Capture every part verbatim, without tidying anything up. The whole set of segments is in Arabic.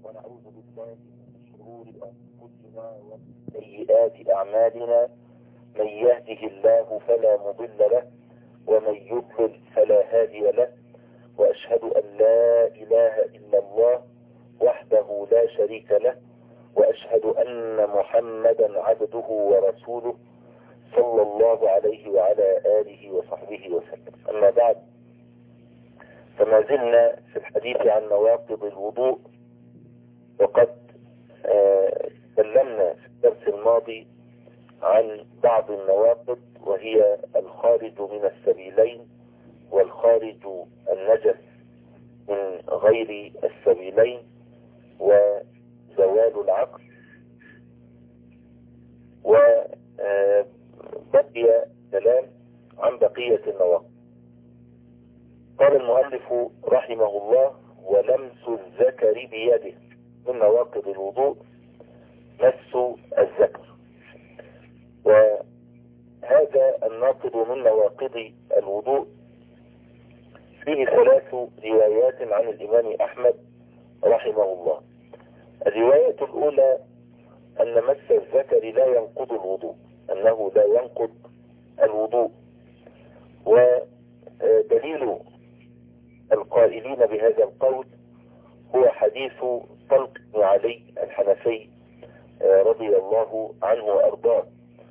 ونعوذ بالله من شرور أنفسنا ومن سيئات أعمالنا. من يهده الله فلا مضل له ومن يضلل فلا هادي له، وأشهد أن لا إله إلا الله وحده لا شريك له، وأشهد أن محمدا عبده ورسوله صلى الله عليه وعلى آله وصحبه وسلم. أما بعد، فما زلنا في الحديث عن نواقض الوضوء، وقد تكلمنا في الدرس الماضي عن بعض النواقض، وهي الخارج من السبيلين والخارج النجس من غير السبيلين وزوال العقل. وبقي كلام عن بقية النواقض. قال المؤلف رحمه الله: ولمس الذكر بيده. من نواقض الوضوء مس الذكر، وهذا الناقض من نواقض الوضوء فيه ثلاث روايات عن الإمام أحمد رحمه الله. الرواية الأولى أن مس الذكر لا ينقض الوضوء، أنه لا ينقض الوضوء، ودليل القائلين بهذا القول هو حديث طلق بن علي الحنفي رضي الله عنه وأرضاه.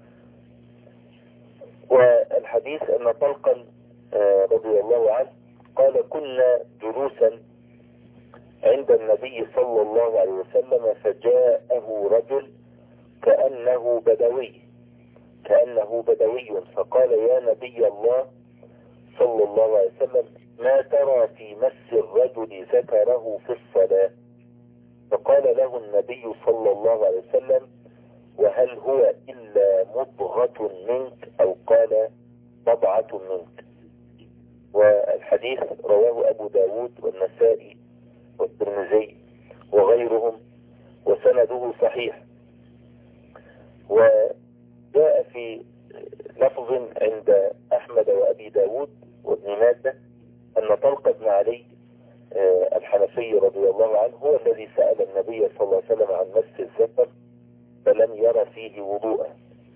والحديث أن طلقا رضي الله عنه قال: كنا جلوسا عند النبي صلى الله عليه وسلم فجاءه رجل كأنه بدوي كأنه بدوي فقال: يا نبي الله صلى الله عليه وسلم، ما ترى في مس الرجل ذكره في الصلاة؟ فقال له النبي صلى الله عليه وسلم: وهل هو إلا مضغة منك، أو قال بضعة منك. والحديث رواه أبو داود والنسائي والترمذي وغيرهم، وسنده صحيح. وجاء في لفظ عند أحمد وأبي داود وابن ماجه أن طلق بن علي الحنفي رضي الله عنه هو الذي سأل النبي صلى الله عليه وسلم عن مس الذكر فلم ير فيه وضوءا.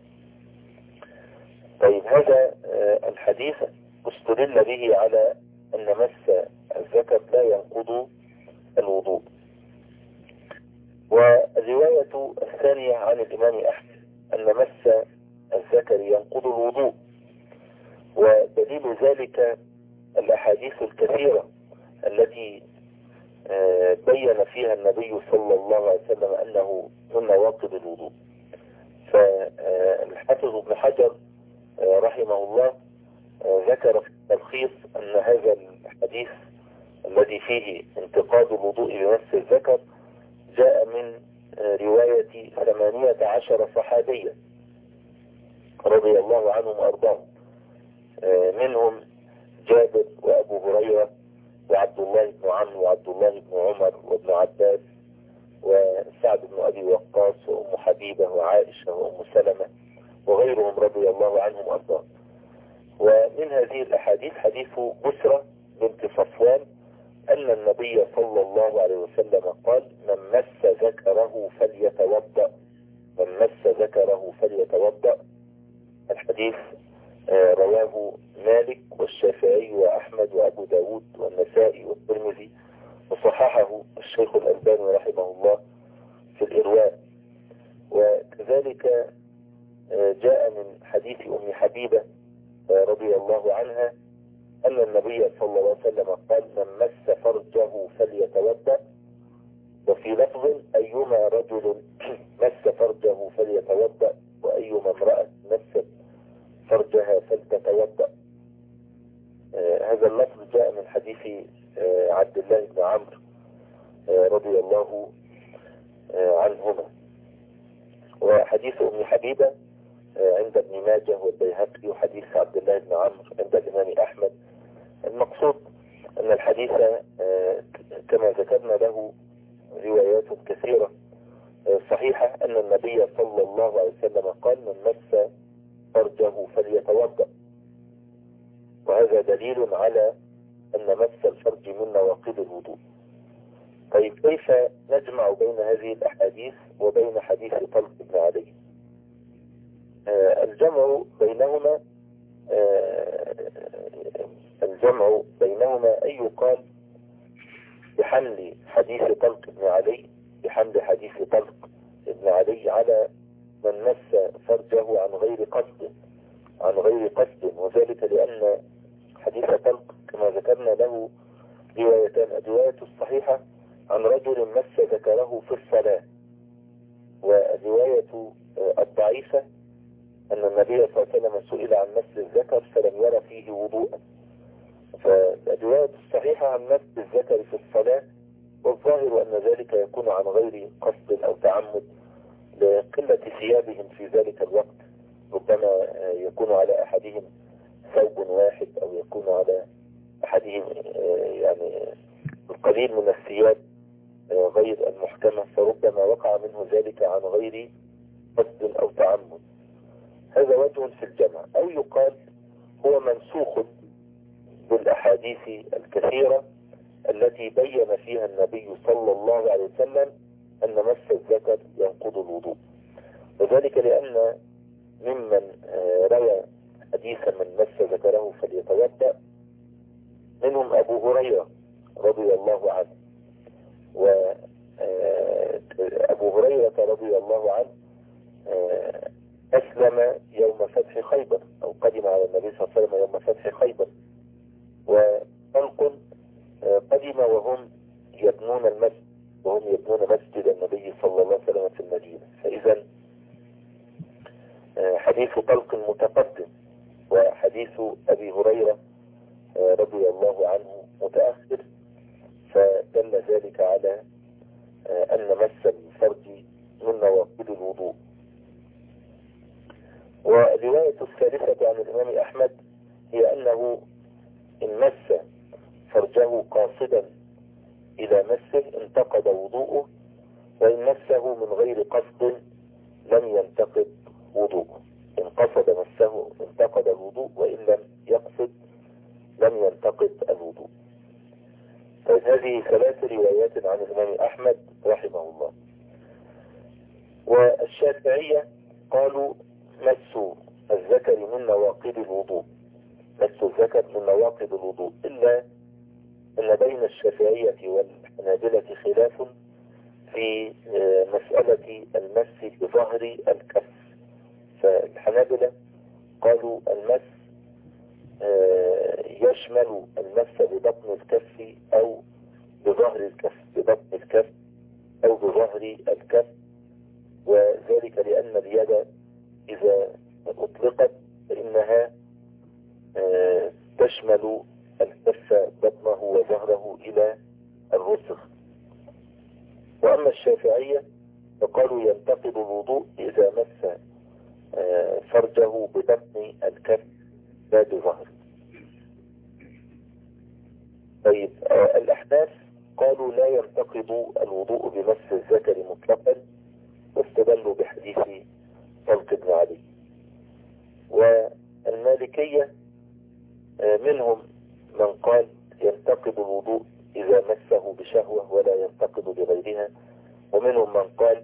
طيب، هذا الحديث استدل به على أن مس الذكر لا ينقض الوضوء. والرواية الثانية عن الإمام أحمد أن مس الذكر ينقض الوضوء، ودليل ذلك الأحاديث الكثيرة التي بين فيها النبي صلى الله عليه وسلم أنه من نواقض الوضوء. فالحافظ ابن حجر رحمه الله ذكر في التلخيص أن هذا الحديث الذي فيه انتقاد الوضوء بمس الذكر جاء من رواية ثمانية عشر صحابيا رضي الله عنهم وأرضاهم، منهم جابر وأبو هريرة وعبد الله بن عمرو وعبد الله بن عمر وابن عباس وسعد بن أبي وقاص وأم حبيبة وعائشة وأم سلمة وغيرهم رضي الله عنهم وأرضاهم. ومن هذه الأحاديث حديث بسرة بنت صفوان أن النبي صلى الله عليه وسلم قال: من مس ذكره فليتوضأ من مس ذكره فليتوضأ. الحديث رواه مالك والشافعي وأحمد وأبو داود والنسائي والترمذي، وصححه الشيخ الألباني رحمه الله في الإرواء. وكذلك جاء من حديث أم حبيبة رضي الله عنها أن النبي صلى الله عليه وسلم قال: من مس فرجه فليتوضأ. وفي لفظ: أيما رجل مس فرجه فليتوضأ، وأيما امرأة مست فرجها فلتتوضأ. آه هذا اللفظ جاء من حديث آه عبد الله بن عمرو آه رضي الله آه عنهما. وحديث أم حبيبة آه عند ابن ماجه والبيهقي، وحديث عبد الله بن عمرو عند الإمام أحمد. المقصود أن الحديث آه كما ذكرنا له روايات كثيرة آه صحيحة أن النبي صلى الله عليه وسلم قال: من مس فرجه فليتوضأ. وهذا دليل على أن مس الفرج من نواقض الوضوء. طيب، كيف نجمع بين هذه الأحاديث وبين حديث طلق بن علي؟ آه الجمع بينهما آه الجمع بينهما أن يقال بحمل حديث طلق بن علي بحمل حديث طلق بن علي على من مس فرجه عن غير قصد عن غير قصد وذلك لأن حديث طلق كما ذكرنا له روايتان. الرواية الصحيحة عن رجل مس ذكره في الصلاة، والرواية الضعيفة أن النبي صلى الله عليه وسلم سئل عن مس الذكر فلم يرى فيه وضوءا. فالرواية الصحيحة عن مس الذكر في الصلاة، والظاهر أن ذلك يكون عن غير قصد أو تعمد لقلة ثيابهم في ذلك الوقت، ربما يكون على أحدهم ثوب واحد أو يكون على أحدهم يعني القليل من الثياب غير المحكمة، فربما وقع منه ذلك عن غير قصد أو تعمد. هذا وجه في الجمع. أو يقال هو منسوخ بالأحاديث الكثيرة التي بين فيها النبي صلى الله عليه وسلم أن مس الذكر ينقض الوضوء، وذلك لأن ممن روى حديث من مس ذكره فليتوضأ منهم أبو هريرة رضي الله عنه. وأبو هريرة رضي الله عنه أسلم يوم فتح خيبر أو قدم على النبي صلى الله عليه وسلم يوم فتح خيبر، وطلق قدم وهم يبنون المسجد وهم يبنون مسجد النبي صلى الله عليه وسلم في المدينة. فإذا حديث طلق متقدم وحديث أبي هريرة رضي الله عنه متأخر، فدل ذلك على أن مس الفرج من نواقض الوضوء. والرواية الثالثة عن الإمام أحمد هي أنه إن مس فرجه قاصدا إلى مسه انتقض وضوءه، وإن مسه من غير قصد لم ينتقض وضوءه. إن قصد مسه انتقض الوضوء، وإن لم يقصد لم ينتقض الوضوء. فهذه ثلاث روايات عن الإمام أحمد رحمه الله. والشافعية قالوا مس الذكر من نواقض الوضوء، مس الذكر من نواقض الوضوء، إلا أن بين الشافعية والحنابلة خلاف في مسألة المس بظهر الكف. فالحنابلة قالوا المس يشمل المس ببطن الكف أو بظهر الكف ببطن الكف أو بظهر الكف، وذلك لأن اليد إذا أطلقت فإنها تشمل الكف بطنه وظهره إلى الرسغ. وأما الشافعية فقالوا ينتقض الوضوء إذا مس فرجه ببطن الكف لا بظهره. طيب الأحناف قالوا لا ينتقض الوضوء بمس الذكر مطلقا، واستدلوا بحديث طلق بن علي. والمالكية منهم من قال ينتقض الوضوء إذا مسه بشهوة ولا ينتقض بغيرها، ومنهم من قال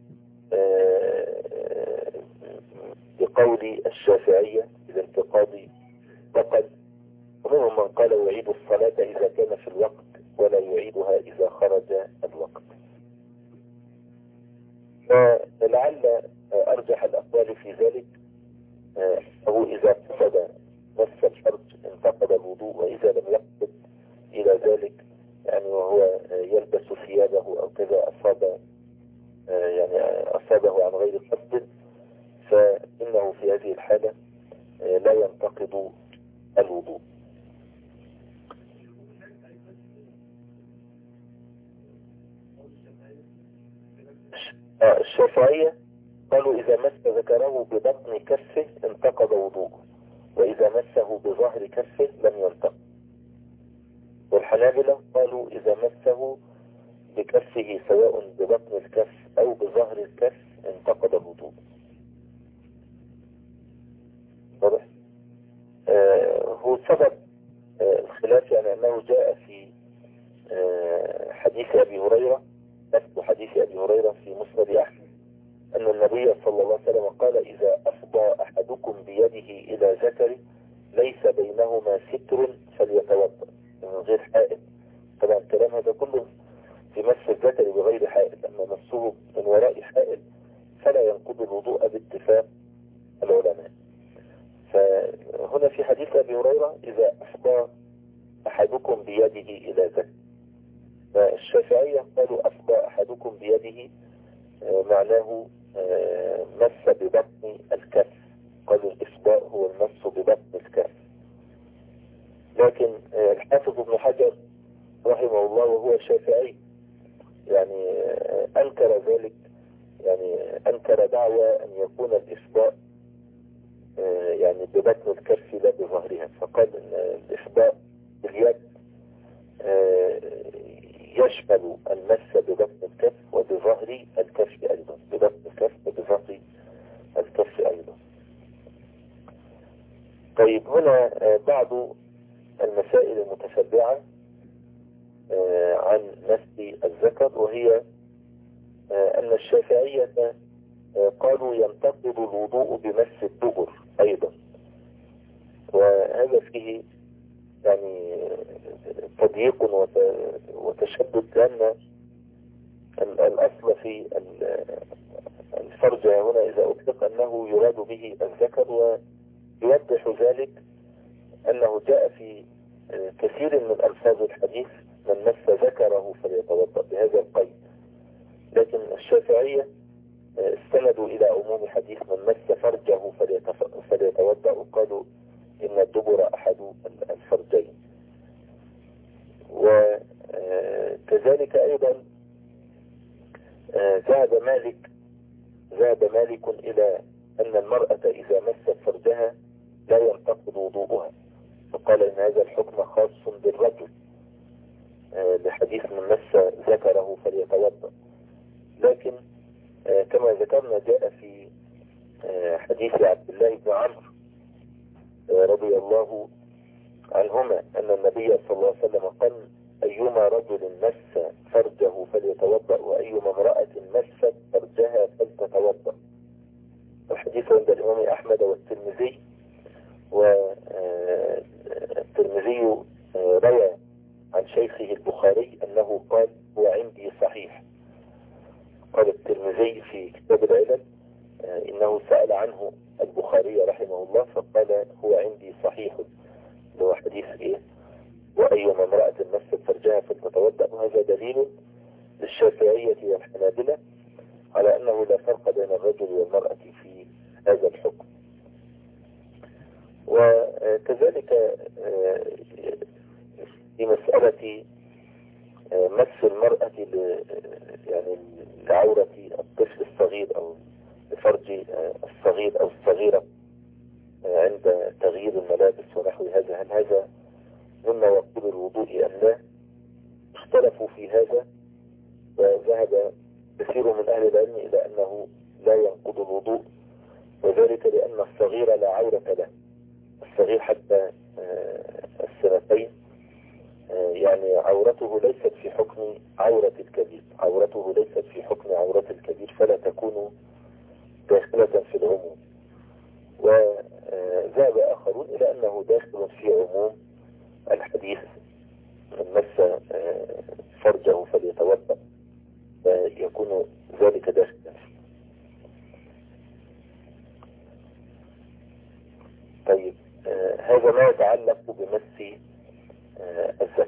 بقول الشافعية إذا انتقاض بطل، ومنهم من قال يعيد الصلاة إذا كان في الوقت ولا يعيدها إذا خرج الوقت. فلعل أرجح الأقوال في ذلك أو إذا قصد مس الفرج انتقض الوضوء، وإذا لم يقصد إلى ذلك يعني وهو يلبس ثيابه أو كذا أصاب يعني أصابه عن غير قصد، فإنه في هذه الحالة لا ينتقض الوضوء. الشافعية قالوا إذا مس ذكره ببطن كفه انتقض وضوءه، وإذا مسه بظهر كفه لم ينتقض. والحنابلة قالوا إذا مسه بكفه سواء ببطن الكف أو بظهر الكف انتقض الوضوء. واضح؟ آه هو سبب آه الخلاف يعني أنه جاء في آه حديث أبي هريرة نفس حديث أبي هريرة في مسند أحمد أن النبي صلى الله عليه وسلم قال إذا أفضى أحدكم بيده إلى ذكره ليس بينهما ستر فليتوضأ من غير حائل. طبعا الكلام هذا كله في مس الذكر بغير حائل، أما مسه من وراء حائل فلا ينقض الوضوء باتفاق العلماء. فهنا في حديث أبي هريرة إذا أفضى أحدكم بيده إلى ذكر، فالشافعية قالوا أفضى أحدكم بيده معناه مس ببطن الكف، قالوا الإفضاء هو المس ببطن الكف. لكن الحافظ ابن حجر رحمه الله وهو شافعي يعني أنكر ذلك، يعني أنكر دعوى أن يكون الإفضاء يعني ببطن الكف لا بظهرها، فقال أن الإفضاء باليد يشمل المس ببطن الكف وبظهر الكف أيضا، ببطن الكف وبظهر الكف أيضا. طيب هنا بعض المسائل المتشبعة عن مس الذكر، وهي أن الشافعية قالوا ينتقض الوضوء بمس الدبر أيضا، وهذا فيه يعني تضييق وتشدد، لأن الأصل في الفرج هنا إذا أطلق أنه يراد به الذكر، ويوضح ذلك أنه جاء في كثير من ألفاظ الحديث من مس ذكره فليتوضأ بهذا القيد، لكن الشافعية استندوا إلى عموم حديث من مس فرجه فليتوضأ، وقالوا إن الدبر أحد الفرجين. وكذلك أيضا ذهب مالك ذهب مالك إلى أن المرأة إذا مست فرجها لا ينتقض وضوءها، فقال إن هذا الحكم خاص بالرجل لحديث من مس ذكره فليتوضأ. لكن كما ذكرنا جاء في حديث عبد الله بن عمرو رضي الله عنهما أن النبي صلى الله عليه وسلم قال أيما رجل مس فرجه فليتوضأ وأيما امرأة مست فرجها فلتتوضأ. الحديث عند الإمام أحمد والترمذي، والترمذي روى عن شيخه البخاري أنه قال هو عندي صحيح. قال الترمذي في كتاب العلل إنه سأل عنه البخاري رحمه الله فقال هو عندي صحيح، هو حديث إيه وأيما امرأة مست فرجها فلتتوضأ. وهذا دليل للشافعية والحنابلة على أنه لا فرق بين الرجل والمرأة في هذا الحكم. وكذلك في مسألة مس المرأة يعني لعورة الطفل الصغير أو لفرج الصغير أو الصغيرة عند تغيير الملابس ونحو هذا، هل هذا من نواقض الوضوء أم لا؟ اختلفوا في هذا، وذهب كثير من أهل العلم إلى أنه لا ينقض الوضوء، وذلك لأن الصغير لا عورة له، الصغير حتى السنتين يعني عورته ليست في حكم عورة الكبير، عورته ليست في حكم عورة الكبير، فلا تكون داخلة في العموم. وذهب آخرون إلى أنه داخل في عموم الحديث من مس فرجه فليتوضأ، فيكون ذلك داخلا فيه. طيب هذا ما يتعلق بمس الذكر.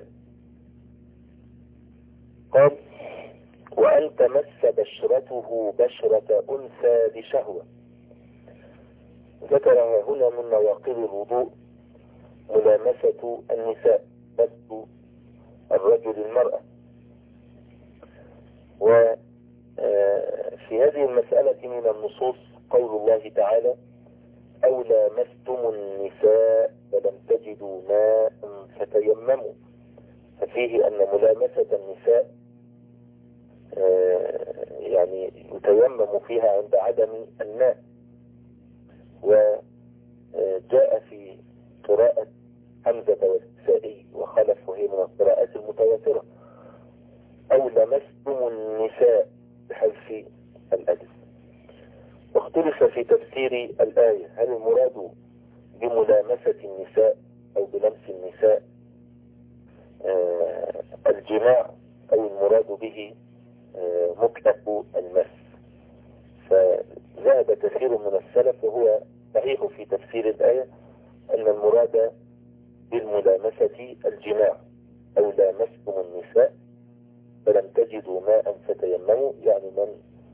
قال وأن تمس بشرته بشرة أنثى بشهوة. ذكر هنا من نواقض الوضوء ملامسة النساء، مس الرجل المرأة. وفي هذه المسألة من النصوص قول الله تعالى أو لامستم النساء فلم تجدوا ماء فتيمموا، ففيه أن ملامسة النساء يعني يتيمم فيها عند عدم الماء. وجاء في قراءة حمزة والكسائي وخلف، وهي من القراءات المتواترة أو لمستم النساء في تفسير الآية هل المراد بملامسة النساء أو بلمس النساء آه الجماع أو المراد به آه مطلق المس؟ فذهب كثير من السلف وهو صحيح في تفسير الآية أن المراد بالملامسة الجماع أو لامستم النساء فلم تجدوا ماء فتيمموا، يعني من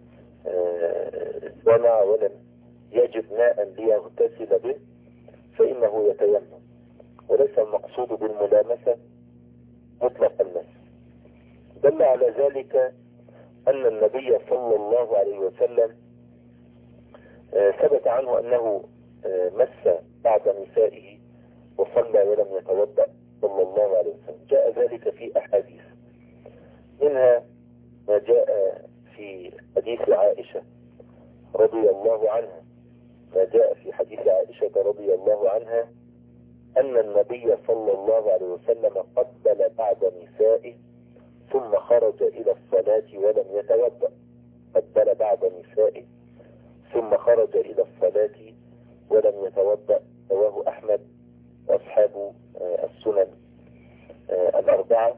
جمع آه ولم يجد ماء ليغتسل به فإنه يتيمم، وليس المقصود بالملامسة مطلق المس. دل على ذلك أن النبي صلى الله عليه وسلم آه ثبت عنه أنه آه مس بعض نسائه وصلى ولم يتوضأ صلى الله عليه وسلم. جاء ذلك في أحاديث، منها ما جاء في حديث عائشة رضي الله عنها ما جاء في حديث عائشة رضي الله عنها أن النبي صلى الله عليه وسلم قبل بعض نسائه ثم خرج إلى الصلاة ولم يتوضأ. قبل بعض نسائه ثم خرج إلى الصلاة ولم يتوضأ، رواه أحمد وأصحاب السنن الأربعة،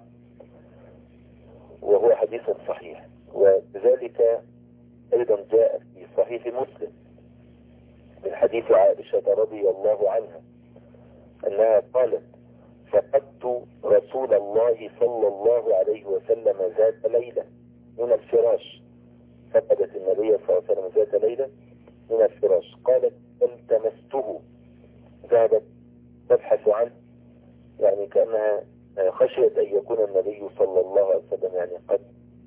وهو حديث صحيح. وذلك أيضا جاء في صحيح مسلم من حديث عائشة رضي الله عنها أنها قالت فقدت رسول الله صلى الله عليه وسلم ذات ليلة من الفراش. فقدت النبي صلى الله عليه وسلم ذات ليلة من الفراش، قالت التمسته، ذهبت تبحث عنه، يعني كأنها خشيت أن يكون النبي صلى الله عليه وسلم يعني قد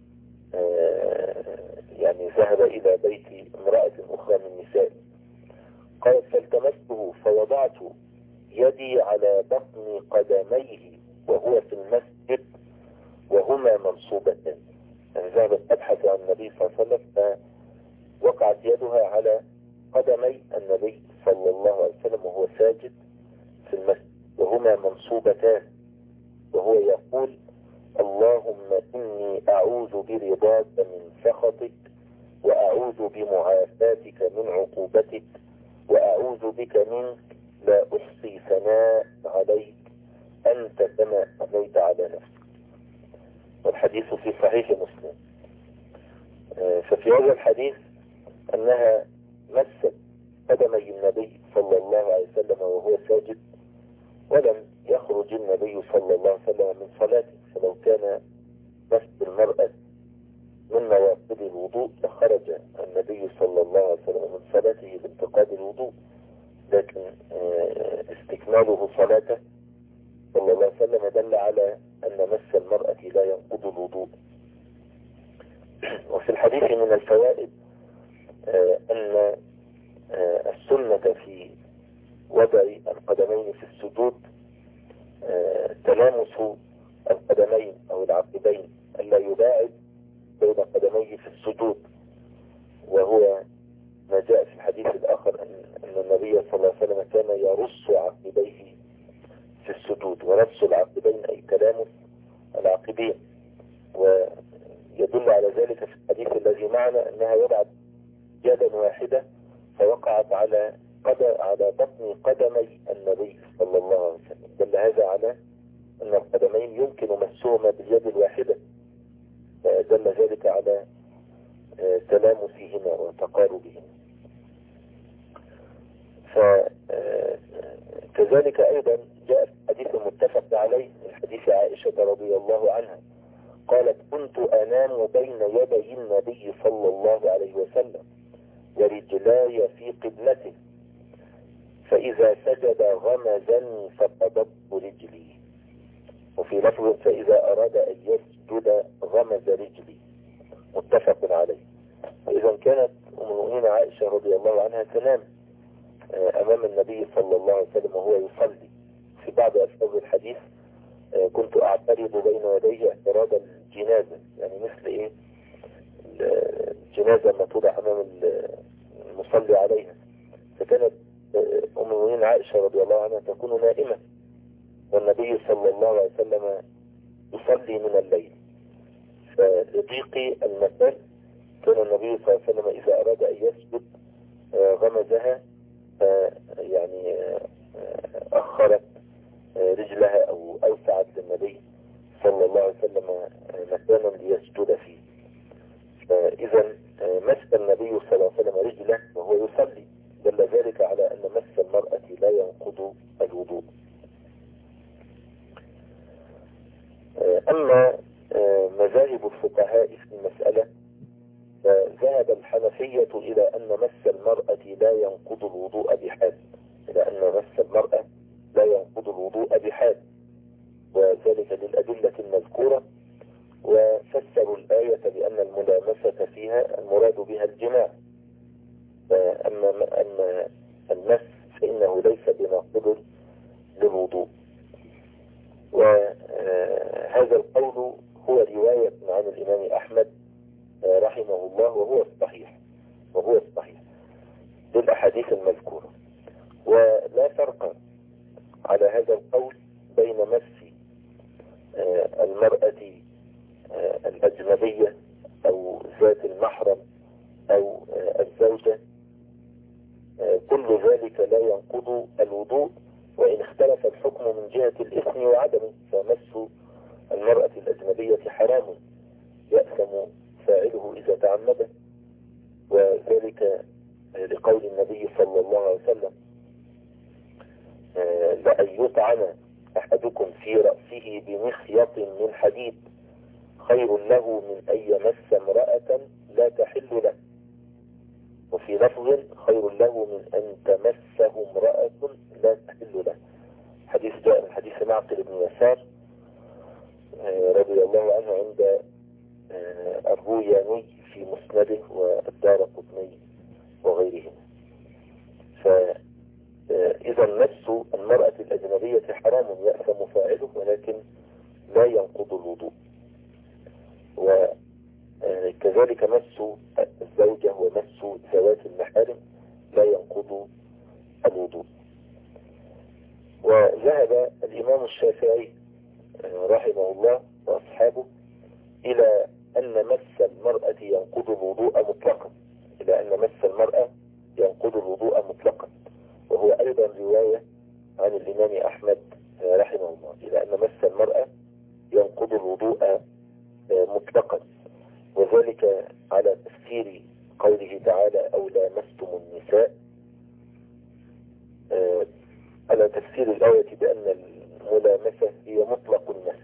يعني ذهب إلى بيت امرأة أخرى من نسائه. قالت فالتمسته فوضعت يدي على بطن قدميه وهو في المسجد وهما منصوبتان. يعني ذهبت تبحث عن النبي صلى الله عليه وسلم فوقعت يدها على قدمي النبي صلى الله عليه وسلم وهو ساجد في المسجد وهما منصوبتان، وهو يقول اللهم إني أعوذ برضاك من سخطك وأعوذ بمعافاتك من عقوبتك وأعوذ بك منك لا أحصي ثناء عليك أنت كما أثنيت على نفسك. والحديث في صحيح مسلم. ففي هذا الحديث أنها مست قدمي النبي صلى الله عليه وسلم وهو ساجد ولم يخرج النبي صلى الله عليه وسلم من صلاته، فلو كان مس المرأة من نوافل الوضوء لخرج النبي صلى الله عليه وسلم من صلاته بانتقاد الوضوء، لكن استكماله صلاته صلى الله عليه وسلم دل على أن مس المرأة لا ينقض الوضوء. وفي الحديث من الفوائد أن السنة في وضع القدمين في السجود تلامس القدمين أو العقبين، ألا يباعد بين قدميه في السجود، وهو ما جاء في الحديث الآخر أن النبي صلى الله عليه وسلم كان يرص عقبيه في السجود، ورص العقبين أي تلامس العقبين. ويدل على ذلك في الحديث الذي معنا أنها وضعت يدا واحدة فوقعت على على بطن قدمي النبي صلى الله عليه وسلم. دل هذا على أن القدمين يمكن مسهما باليد الواحدة، دل ذلك على تلامسهما وتقاربهما. فكذلك أيضا جاء في حديث متفق عليه من حديث عائشة رضي الله عنها قالت كنت أنام بين يدي النبي صلى الله عليه وسلم ورجلاي في قبلته فإذا سجد غمزني فقبضت رجلي، وفي لفظ فإذا أراد أن يسجد غمز رجلي، متفق عليه. فإذا كانت أم المؤمنين عائشة رضي الله عنها تنام أمام النبي صلى الله عليه وسلم وهو يصلي. في بعض ألفاظ الحديث كنت أعترض بين يديه اعتراض الجنازة، يعني مثل إيه الجنازة ما توضع أمام المصلي عليها. فكانت أم المؤمنين عائشة رضي الله عنها تكون نائمة والنبي صلى الله عليه وسلم يصلي من الليل، فلضيق المكان كان النبي صلى الله عليه وسلم إذا أراد أن يسجد غمزها يعني أخرت رجلها أو أوسعت للنبي صلى الله عليه وسلم مكانا ليسجد فيه. فإذا مس النبي صلى الله عليه وسلم رجله وهو يصلي، دل ذلك على أن مس المرأة لا ينقض الوضوء. أما مذاهب الفقهاء في المسألة، فذهب الحنفية إلى أن مس المرأة لا ينقض الوضوء بحال، إلى أن مس المرأة لا ينقض الوضوء بحال، وذلك للأدلة المذكورة. وفسروا الآية بأن الملامسة فيها المراد بها الجماع، أما أما المس فإنه ليس بناقض للوضوء. وهذا القول هو رواية عن الإمام أحمد رحمه الله، وهو الصحيح وهو الصحيح للأحاديث المذكورة. ولا فرق على هذا القول بين مس المرأة الأجنبية أو ذات المحرم أو الزوجة، كل ذلك لا ينقض الوضوء، وإن اختلف الحكم من جهة الإثم وعدمه. فمس المرأة الأجنبية حرام يأثم فاعله إذا تعمده، وذلك لقول النبي صلى الله عليه وسلم: لأن يطعن أحدكم في رأسه بمخيط من حديد خير له من أن يمس امرأة لا تحل له، وفي لفظ: خير له من أن تمسه امرأة لا تحل له. حديث جاء من حديث معقل بن يسار رضي الله عنه عند الروياني في مسنده والدارقطني وغيرهم. فإذا مس المرأة الأجنبية حرام يأثم فاعله، ولكن لا ينقض الوضوء. وكذلك مس الزوجة ومس ذوات المحارم لا ينقض الوضوء. وذهب الإمام الشافعي رحمه الله وأصحابه إلى أن مس المرأة ينقض الوضوء مطلقا، إلى أن مس المرأة ينقض الوضوء مطلقا، وهو أيضا رواية عن الإمام أحمد رحمه الله، إلى أن مس المرأة ينقض الوضوء مطلقا، وذلك على تفسير قوله تعالى: أو لامستم النساء، على تفسير الآية بأن الملامسة هي مطلق المس.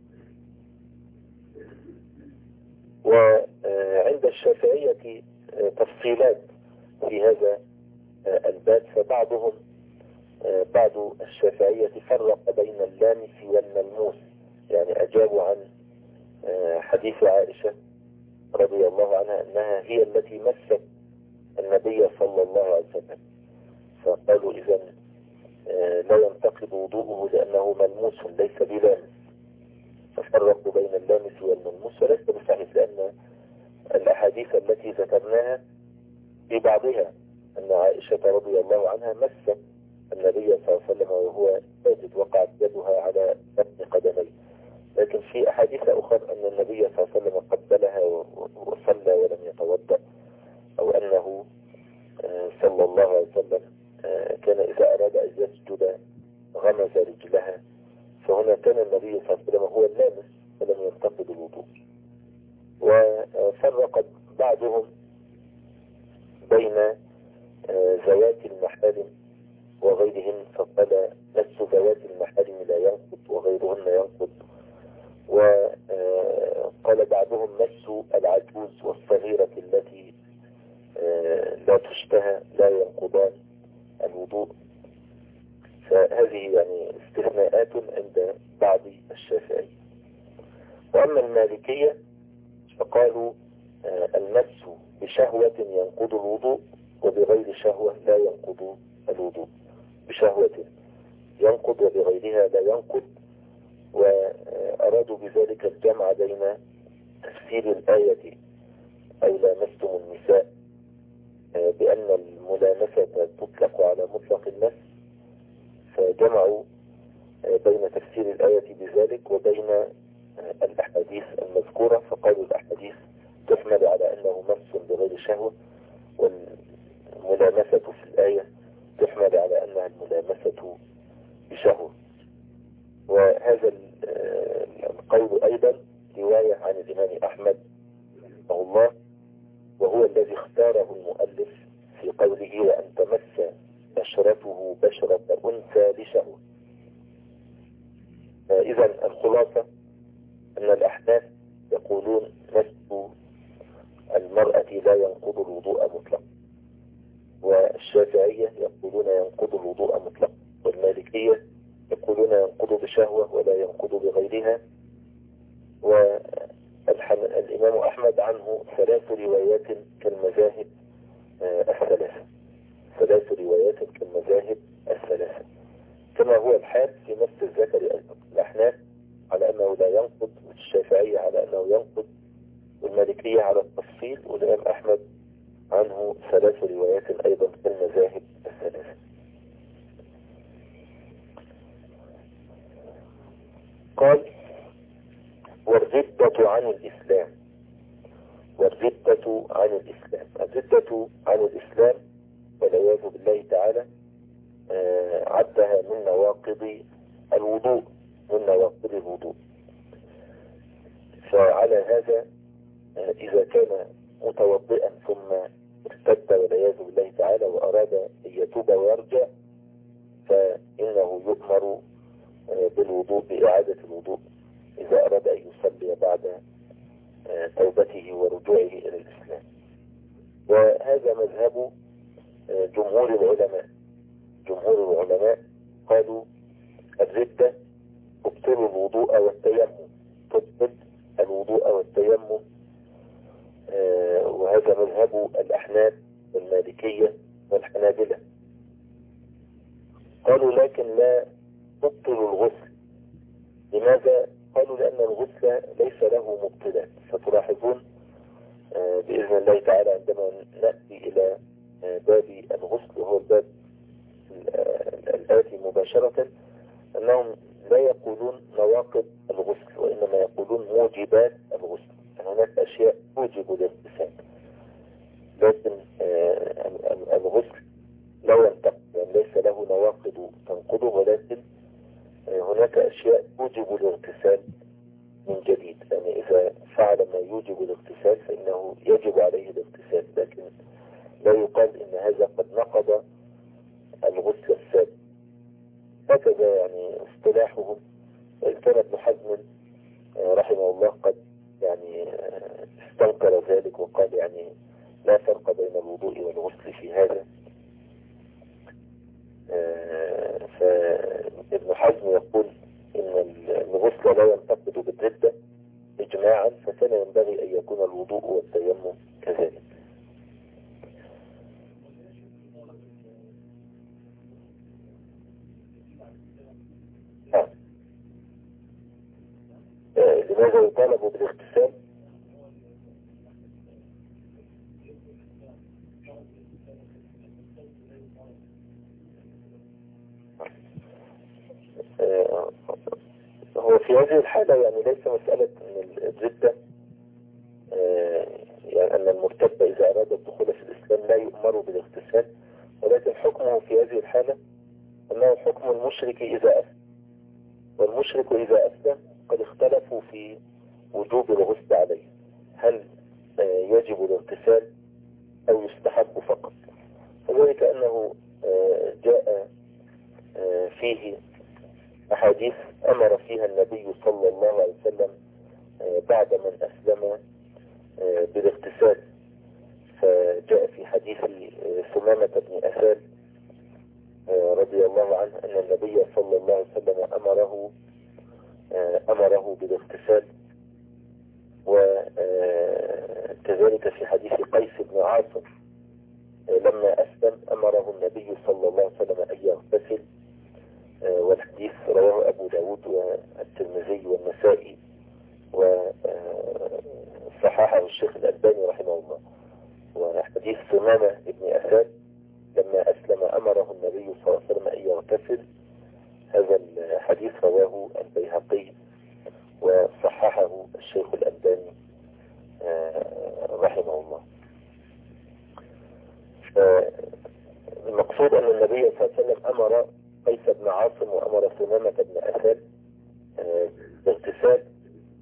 وعند الشافعية تفصيلات في هذا الباب، فبعضهم بعض الشافعية فرق بين اللامس والملموس، يعني أجابوا عن حديث عائشة رضي الله عنها أنها هي التي مست النبي صلى الله عليه وسلم، فقالوا إذن لا ينتقض وضوءه لأنه ملموس ليس بلامس، ففرقوا بين اللامس والملموس، وليس بصحيح، لأن الأحاديث التي ذكرناها في بعضها أن عائشة رضي الله عنها مست النبي صلى الله عليه وسلم وهو ساجد، وقعت يدها على بطن قدميه، لكن في أحاديث أخرى أن النبي صلى الله عليه وسلم قبلها وصلى ولم يتوضأ، أو أنه صلى الله عليه وسلم كان إذا أراد أن يسجد غمز رجلها، فهنا كان النبي صلى الله عليه وسلم هو اللامس ولم ينتقض الوضوء. وفرق بعضهم بين ذوات المحارم وغيرهن، فقال مس ذوات المحارم لا ينقض وغيرهن ينقض. وقال بعضهم مس العجوز والصغيرة التي لا تشتهى لا ينقضان الوضوء. فهذه يعني استثناءات عند بعض الشافعي. وأما المالكية فقالوا المس بشهوة ينقض الوضوء، وبغير شهوة لا ينقض الوضوء. بشهوة ينقض وبغيرها لا ينقض. وأرادوا بذلك الجمع بين تفسير الآية أو لامستم النساء بأن الملامسة تطلق على مطلق المس، فجمعوا بين تفسير الآية بذلك وبين الأحاديث المذكورة، فقالوا الأحاديث تحمل على أنه مس بغير شهوة، الملامسة في الآية تحمل على أنها الملامسة بشهوة. وهذا القول أيضا رواية عن الإمام أحمد رحمه الله، وهو الذي اختاره المؤلف في قوله وأن تمس بشرته بشرة أنثى لشهوة. إذا الخلاصة أن الأحناف يقولون مس المرأة لا ينقض الوضوء مطلقا، والشافعية يقولون ينقض الوضوء مطلقا، والمالكية يقولون ينقض بشهوة ولا ينقض بغيرها. والإمام أحمد عنه ثلاث روايات كالمذاهب الثلاثة ثلاث روايات كالمذاهب الثلاثة كما هو الحال في مس الذكر أيضا. الأحناف على أنه لا ينقض، والشافعية على أنه ينقض، والمالكية على التفصيل، والإمام أحمد عنه ثلاث روايات أيضا كالمذاهب الثلاثة. قال والردة عن الإسلام. والردة عن الإسلام الردة عن الإسلام والعياذ بالله تعالى عدها من نواقض الوضوء من نواقض الوضوء. فعلى هذا إذا كان متوضئا ثم ارتد والعياذ بالله تعالى وأراد أن يتوب ويرجع، فإنه يؤمر بالوضوء بإعادة الوضوء إذا أراد أن يصلي بعد توبته ورجوعه إلى الإسلام. وهذا مذهب جمهور العلماء. جمهور العلماء قالوا الردة تبطل الوضوء والتيمم تبطل الوضوء والتيمم وهذا مذهب الأحناف والمالكية والحنابلة. قالوا لكن لا تبطل الغسل. لماذا؟ قالوا لأن الغسل ليس له مبطلات. ستلاحظون بإذن الله تعالى عندما نأتي إلى باب الغسل وهو الباب الآتي مباشرة أنهم لا يقولون نواقض الغسل وإنما يقولون موجبات الغسل. هناك أشياء توجب الاغتسال، لكن الغسل لا ينتقض، يعني ليس له نواقض تنقضه، ولكن هناك أشياء توجب الاغتسال من جديد. يعني إذا فعل ما يوجب الاغتسال فإنه يجب عليه الاغتسال، لكن لا يقال إن هذا قد نقض الغسل السابق. هكذا يعني اصطلاحهم. كان ابن حزم رحمه الله قد يعني استنكر ذلك وقال يعني لا فرق بين الوضوء والغسل في هذا. فابن حزم يقول إن الغسل لا ينتقد بالردة إجماعا، فكان ينبغي أن يكون الوضوء والتيمم كذلك. آه. آه. لماذا يطالب بالاغتسال؟ آه. هو في هذه الحالة يعني ليس مسألة أن الردة آه يعني أن المرتد إذا أراد الدخول في الإسلام لا يؤمر بالاغتسال، ولكن حكمه في هذه الحالة أنه حكم المشرك إذا أسلم. والمشرك إذا أسلم قد اختلفوا في وجوب الغسل عليه، هل آه يجب الاغتسال أو يستحب فقط. وذلك أنه آه جاء آه فيه أحاديث أمر فيها النبي صلى الله عليه وسلم بعد من أسلم بالاغتسال. فجاء في حديث ثمامة بن أسال رضي الله عنه أن النبي صلى الله عليه وسلم أمره أمره بالاغتسال. وكذلك في حديث قيس بن عاصم لما أسلم أمره النبي صلى الله عليه وسلم أن يغتسل، والحديث رواه أبو داود والترمذي والنسائي وصححه الشيخ الألباني رحمه الله. وحديث ثمامة بن أساد لما أسلم أمره النبي صلى الله عليه وسلم أن يغتسل، هذا الحديث رواه البيهقي وصححه الشيخ الألباني رحمه الله. أمر قيس بن عاصم وأمر ثمامة بن أثال باغتسال،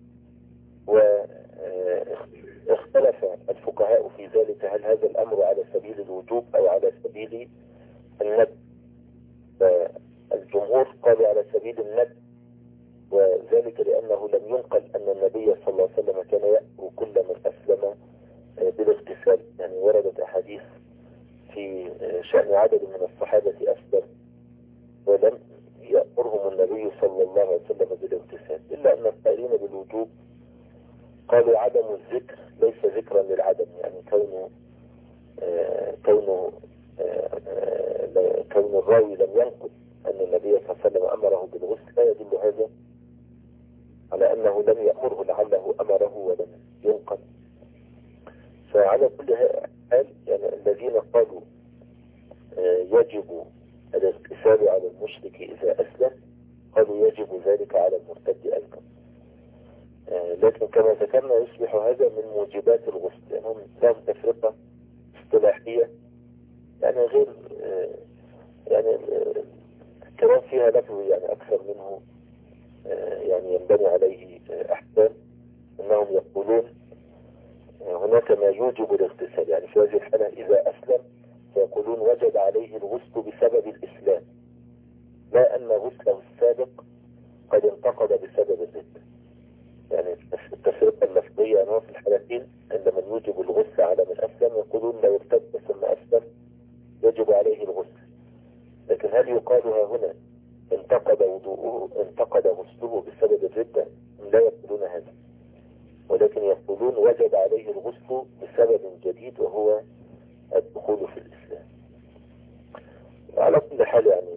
واختلف الفقهاء في ذلك هل هذا الأمر على سبيل الوجوب أو على سبيل الندب. فالجمهور قالوا على سبيل الندب، وذلك لأنه لم ينقل أن النبي صلى الله عليه وسلم كان يأمر كل من أسلم بالاغتسال. يعني وردت أحاديث في شأن عدد من الصحابة أسلم ولم يأمرهم النبي صلى الله عليه وسلم بالاغتسال، إلا أن القائلين بالوجوب قالوا عدم الذكر ليس ذكرا للعدم، يعني كونه آه كونه آه آه كون الراوي لم ينقل أن النبي صلى الله عليه وسلم أمره بالغسل لا يدل هذا على أنه لم يأمره، لعله أمره ولم ينقل. فعلى كل حال يعني الذين قالوا آه يجب الاغتسال على المشرك إذا أسلم قالوا يجب ذلك على المرتد أيضا. آه لكن كما ذكرنا يصبح هذا من موجبات الغسل، لأنهم لهم تفرقة اصطلاحية يعني غير آه يعني آه كمان فيها لفظ يعني أكثر منه آه يعني ينبني عليه آه أحكام. أنهم يقولون آه هناك ما يوجب الاغتسال، يعني في هذه الحالة إذا أسلم فيقولون وجب عليه الغسل بسبب الإسلام، لا أن غسله السابق قد انتقض بسبب الردة. يعني التفرقة اللفظية أنه في الحالتين عندما يوجب الغسل على من أسلم يقولون لو ارتد ثم أسلم يجب عليه الغسل، لكن هل يقال هنا انتقض وضوءه انتقض غسله بسبب الردة؟ لا يقولون هذا، ولكن يقولون وجب عليه الغسل بسبب جديد وهو الدخول في الإسلام. على كل حال يعني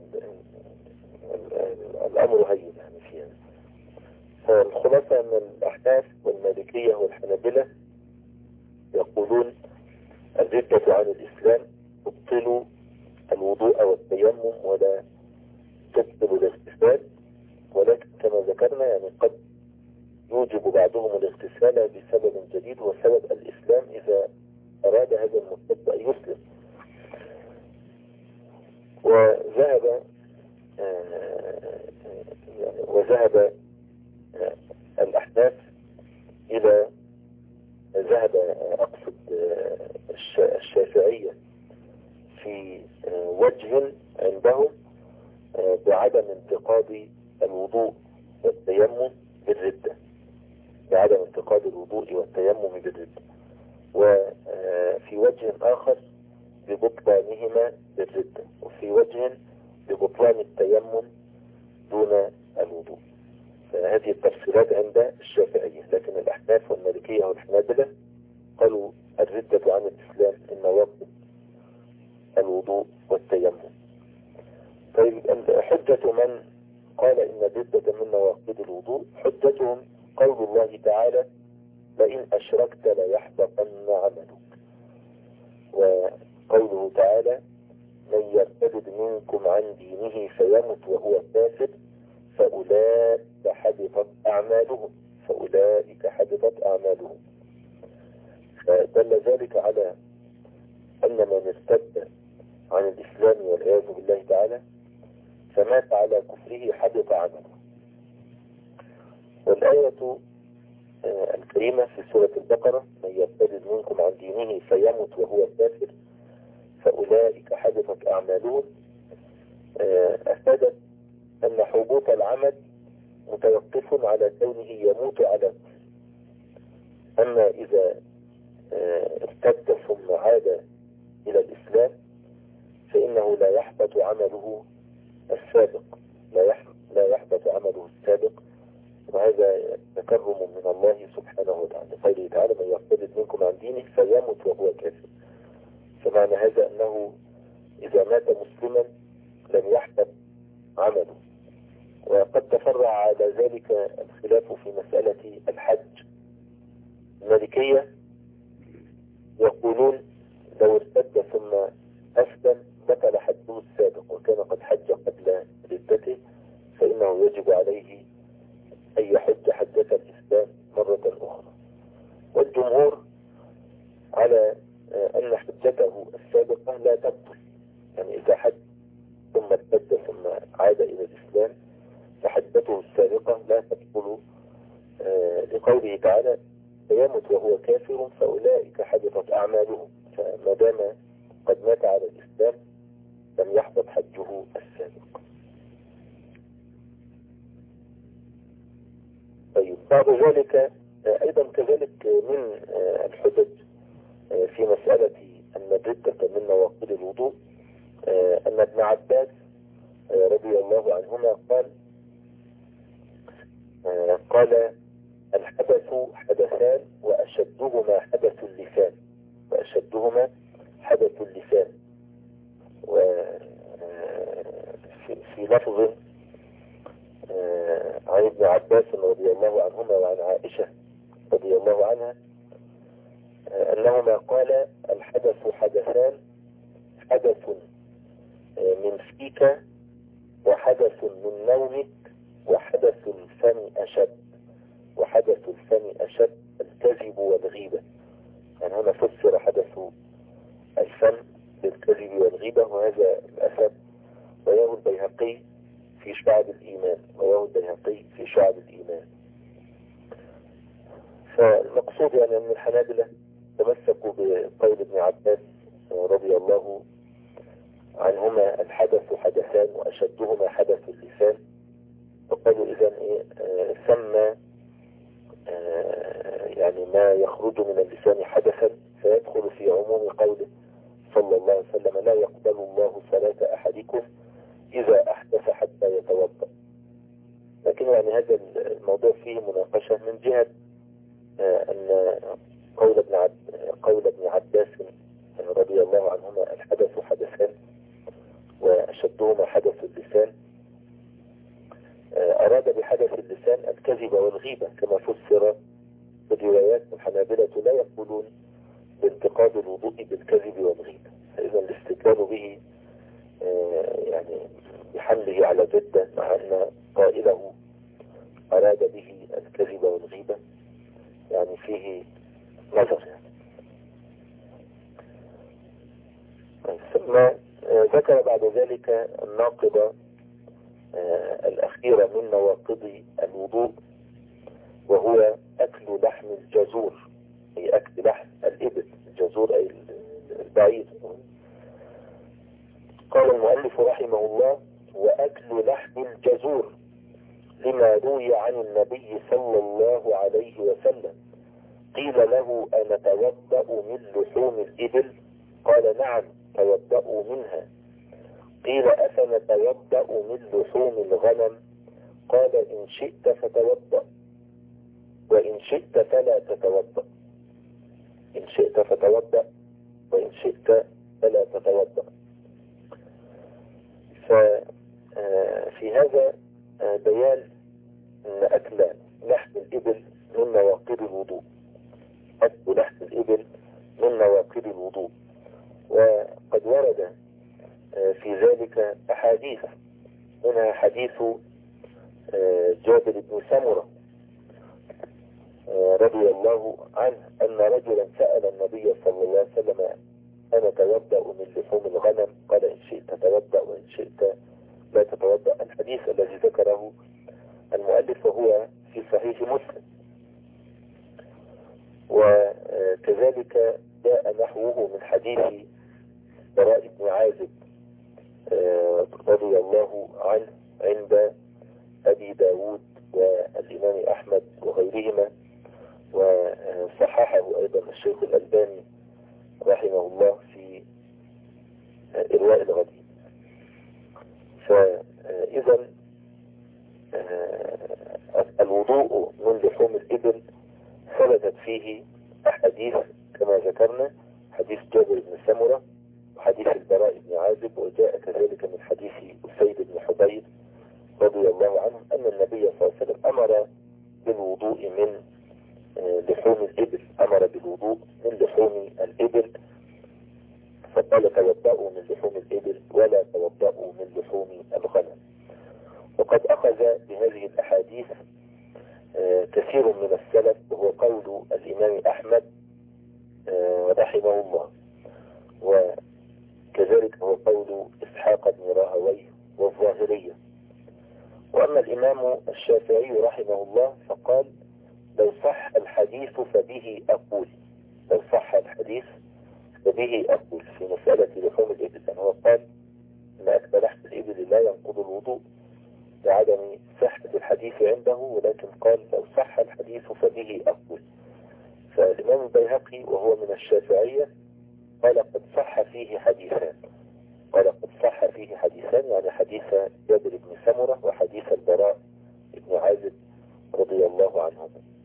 الأمر هين يعني فيها. فالخلاصة أن الأحناف والمالكية والحنابلة يقولون الردة عن الإسلام تبطل الوضوء والتيمم ولا تبطل الاغتسال، ولكن كما ذكرنا يعني قد يوجب بعضهم الاغتسال بسبب جديد وسبب الإسلام إذا أراد هذا المرتد أن يسلم. وذهب يعني وذهب الأحناف إلى ذهب أقصد الشافعية في وجه عندهم بعدم انتقاض الوضوء والتيمم بالردة، بعدم انتقاض الوضوء والتيمم بالردة، وفي وجه آخر ببطلانهما بالردة، وفي وجه ببطلان التيمم دون الوضوء. فهذه التفصيلات عند الشافعية، لكن الأحناف والمالكية والحنابلة قالوا الردة عن الإسلام إن وقت الوضوء والتيمم. طيب حجة من قال إن الردة من نواقض الوضوء حجتهم قول الله تعالى لئن أشركت ليحبطن عملك، وقوله تعالى من يرتد منكم عن دينه فيمت وهو كافر فأولئك حبطت أعمالهم فأولئك حبطت أعمالهم. فدل ذلك على أن من ارتد عن الإسلام والعياذ بالله تعالى فمات على كفره حبط عمله. والآية الكريمة في سورة البقرة من يرتد منكم عن دينه فيمت وهو كافر فأولئك حبطت أعمالهم أفادت أن حبوط العمل متوقف على كونه يموت على كفر. أما إذا ارتد ثم عاد إلى الإسلام فإنه لا يحبط عمله السابق، لا يحبط عمله السابق، وهذا تكرم من الله سبحانه وتعالى. قوله تعالى من يرتد منكم عن دينه فيمت وهو كافر، فمعنى هذا أنه إذا مات مسلما لم يحبط عمله. وقد تفرع على ذلك الخلاف في مسألة الحج. المالكية يقولون لو ارتد ثم أسلم بطل حجه السابق وكان قد حج قبل ردته فإنه يجب عليه أن يحج حجة الإسلام مرة أخرى. والجمهور على أن حجته السابقة لا تبطل، يعني إذا حج ثم ارتد ثم عاد إلى الإسلام فحدته السابقة لا تدخل آه لقوله تعالى فيمت وهو كافر فأولئك حبطت أعمالهم، فما دام قد مات على الإسلام لم يحبط حجه السابق. طيب بعد ذلك آه أيضا كذلك من آه الحجج آه في مسألة أن الردة من نواقض الوضوء آه أن ابن عباس آه رضي الله عنهما قال آه قال الحدث حدثان وأشدهما حدث اللسان وأشدهما حدث اللسان. وفي لفظ عن ابن عباس رضي الله عنهما وعن عائشة رضي الله عنها أنهما قال الحدث حدثان حدث من فيك وحدث من نومك وحدث الفم أشد وحدث الفم أشد الكذب والغيبة. يعني هنا فسر حدث الفم بالكذب والغيبة، وهذا الأثر رواه البيهقي في شعب الإيمان رواه البيهقي في شعب الإيمان. فالمقصود يعني أن الحنابلة تمسكوا بقول ابن عباس رضي الله عنهما الحدث حدثان وأشدهما حدث اللسان، وقالوا إذن إيه سمى يعني ما يخرج من اللسان حدثا فيدخل في عموم قوله صلى الله عليه وسلم لا يقبل الله صلاة أحدكم إذا أحدث حتى يتوضأ. لكن يعني هذا الموضوع فيه مناقشة من جهة أن قول ابن عب... قول ابن عباس رضي الله عنهما الحدث حدثان وأشدهما حدث اللسان أراد بحدث اللسان الكذب والغيبة كما فسر بالروايات. الحنابلة لا يقولون بانتقاد الوضوء بالكذب والغيبة، فإذا الاستدلال به يعني بحمله على جدة مع أن قائله أراد به الكذب والغيبة يعني فيه نظر يعني. ثم ذكر بعد ذلك الناقضة الأخيرة من نواقض الوضوء وهو أكل لحم الجزور، أي أكل لحم الإبل. الجزور أي البعير. قال المؤلف رحمه الله وأكل لحم الجزور لما روي عن النبي صلى الله عليه وسلم قيل له أنا توضأ من لحوم الإبل؟ قال نعم توضأوا منها. قيل أفنتوضأ من لحوم الغنم؟ قال إن شئت فتوضأ وإن شئت فلا تتوضأ. إن شئت فتوضأ وإن شئت فلا تتوضأ. ففي هذا بيان أن أكل لحم الإبل من نواقض الوضوء. أكل لحم الإبل من نواقض الوضوء، وقد ورد في ذلك أحاديث، منها حديث جابر بن سمرة رضي الله عنه أن رجلا سأل النبي صلى الله عليه وسلم أنا توضأ من لحوم الغنم؟ قال إن شئت توضأ وإن شئت لا تتوضأ. الحديث الذي ذكره المؤلف وهو في صحيح مسلم. وكذلك جاء نحوه من حديث براء بن عازب رضي الله عنه عند أبي داود والإمام أحمد وغيرهما، وصححه أيضا الشيخ الألباني رحمه الله في إرواء الغدير. فإذا الوضوء من لحوم الإبل ثبتت فيه أحاديث كما ذكرنا، حديث جابر بن سمرة وحديث البراء بن عازب، وجاء كذلك من حديث أسيد بن حبيب رضي الله عنه أن النبي صلى الله عليه وسلم أمر بالوضوء من لحوم الإبل، أمر بالوضوء من لحوم الإبل، فقال توضأوا من لحوم الإبل ولا توضأوا من لحوم الغنم. وقد أخذ بهذه الأحاديث كثير من السلف، وهو قول الإمام أحمد رحمه الله. كذلك هو قول إسحاق بن راهويه والظاهرية. وأما الإمام الشافعي رحمه الله فقال لو صح الحديث فبه أقول، لو صح الحديث فبه أقول في مسألة لحوم الإبل. يعني هو قال إن أكل لحم الإبل لا ينقض الوضوء لعدم صحة الحديث عنده، ولكن قال لو صح الحديث فبه أقول. فالإمام البيهقي وهو من الشافعية قال قد صح فيه حديثان، قال قد صح فيه حديثان، يعني حديث جابر بن سمرة وحديث البراء بن عازب رضي الله عنهم.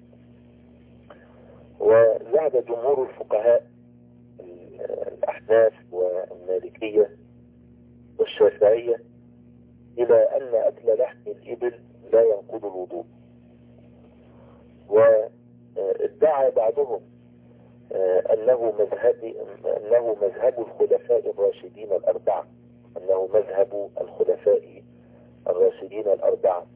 وذهب جمهور الفقهاء الأحناف والمالكية والشافعية إلى أن أكل لحم الإبل لا ينقض الوضوء. وادعى بعضهم أنه مذهب أنه مذهب الخلفاء الراشدين الأربعة، أنه مذهب الخلفاء الراشدين الأربعة،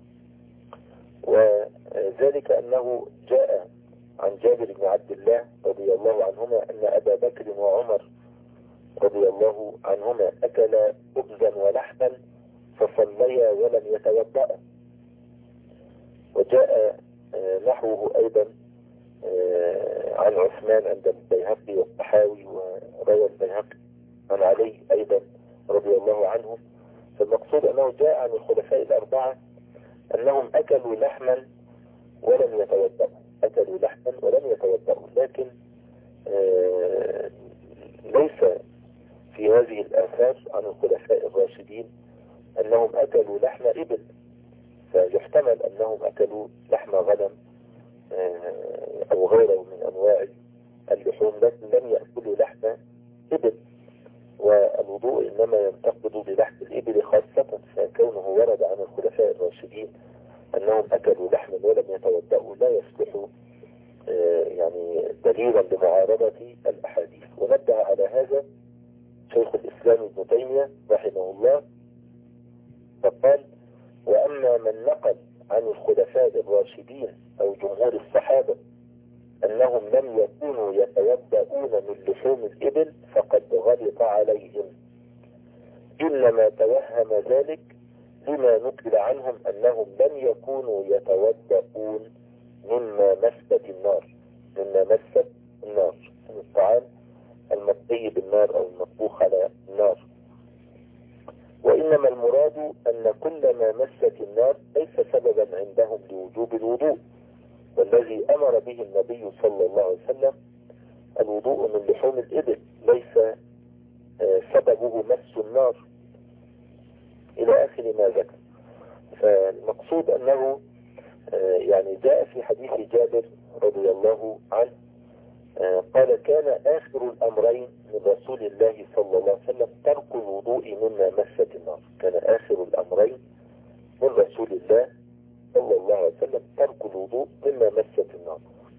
وذلك أنه جاء عن جابر بن عبد الله رضي الله عنهما أن أبا بكر وعمر رضي الله عنهما أكلا خبزا ولحما فصليا ولم يتوضأ. وجاء نحوه أيضا عن عثمان عند البيهقي والطحاوي، وروى البيهقي عن علي أيضا رضي الله عنه. فالمقصود أنه جاء عن الخلفاء الأربعة أنهم أكلوا لحما ولم يتوضأوا، أكلوا لحما ولم يتوضأوا، لكن ليس في هذه الآثار عن الخلفاء الراشدين أنهم أكلوا لحم إبل، فيحتمل أنهم أكلوا لحم غنم أو غيره من أنواع اللحوم، لكن لم يأكلوا لحم إبل. والوضوء إنما ينتقد بلحم الإبل خاصة، فكونه ورد عن الخلفاء الراشدين أنهم أكلوا لحما ولم يتوضأوا لا يصلح يعني دليلا لمعارضة الأحاديث. ونبه على هذا شيخ الإسلام ابن تيمية رحمه الله فقال وأما من نقل عن الخلفاء الراشدين أو جمهور الصحابة أنهم لم يكونوا يتوضؤون من لحوم الإبل فقد غلط عليهم، إنما توهم ذلك لما نقل عنهم أنهم لم يكونوا يتوضؤون مما مست النار، مما مست النار من الطعام المطبي بالنار أو المطبوخ على النار. وإنما المراد أن كل ما مست النار ليس سببا عندهم لوجوب الوضوء، والذي أمر به النبي صلى الله عليه وسلم الوضوء من لحوم الإبل ليس سببه مس النار إلى آخر ما ذكر. فالمقصود أنه يعني جاء في حديث جابر رضي الله عنه قال كان آخر الأمرين من رسول الله صلى الله عليه وسلم ترك الوضوء مما مست النار، كان آخر الأمرين من رسول الله صلى الله عليه وسلم ترك الوضوء مما مست النار.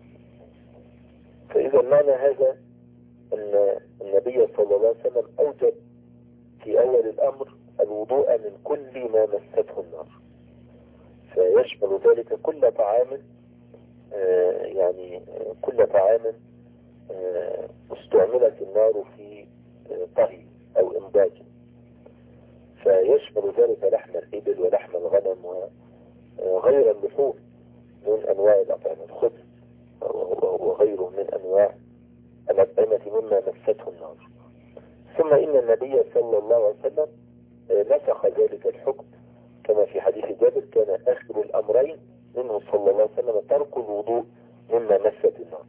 فإذا معنى هذا أن النبي صلى الله عليه وسلم أوجب في أول الأمر الوضوء من كل ما مسته النار، فيشمل ذلك كل طعام آه يعني كل طعام آه استعملت النار في آه طهي أو إنضاج، فيشمل ذلك لحم الإبل ولحم الغنم وغير اللحوم من أنواع الأطعمة، الخبز وغيره من أنواع الأطعمة مما مسته النار. ثم إن النبي صلى الله عليه وسلم نسخ ذلك الحكم كما في حديث جابر كان آخر الأمرين منه صلى الله عليه وسلم ترك الوضوء مما مست النار.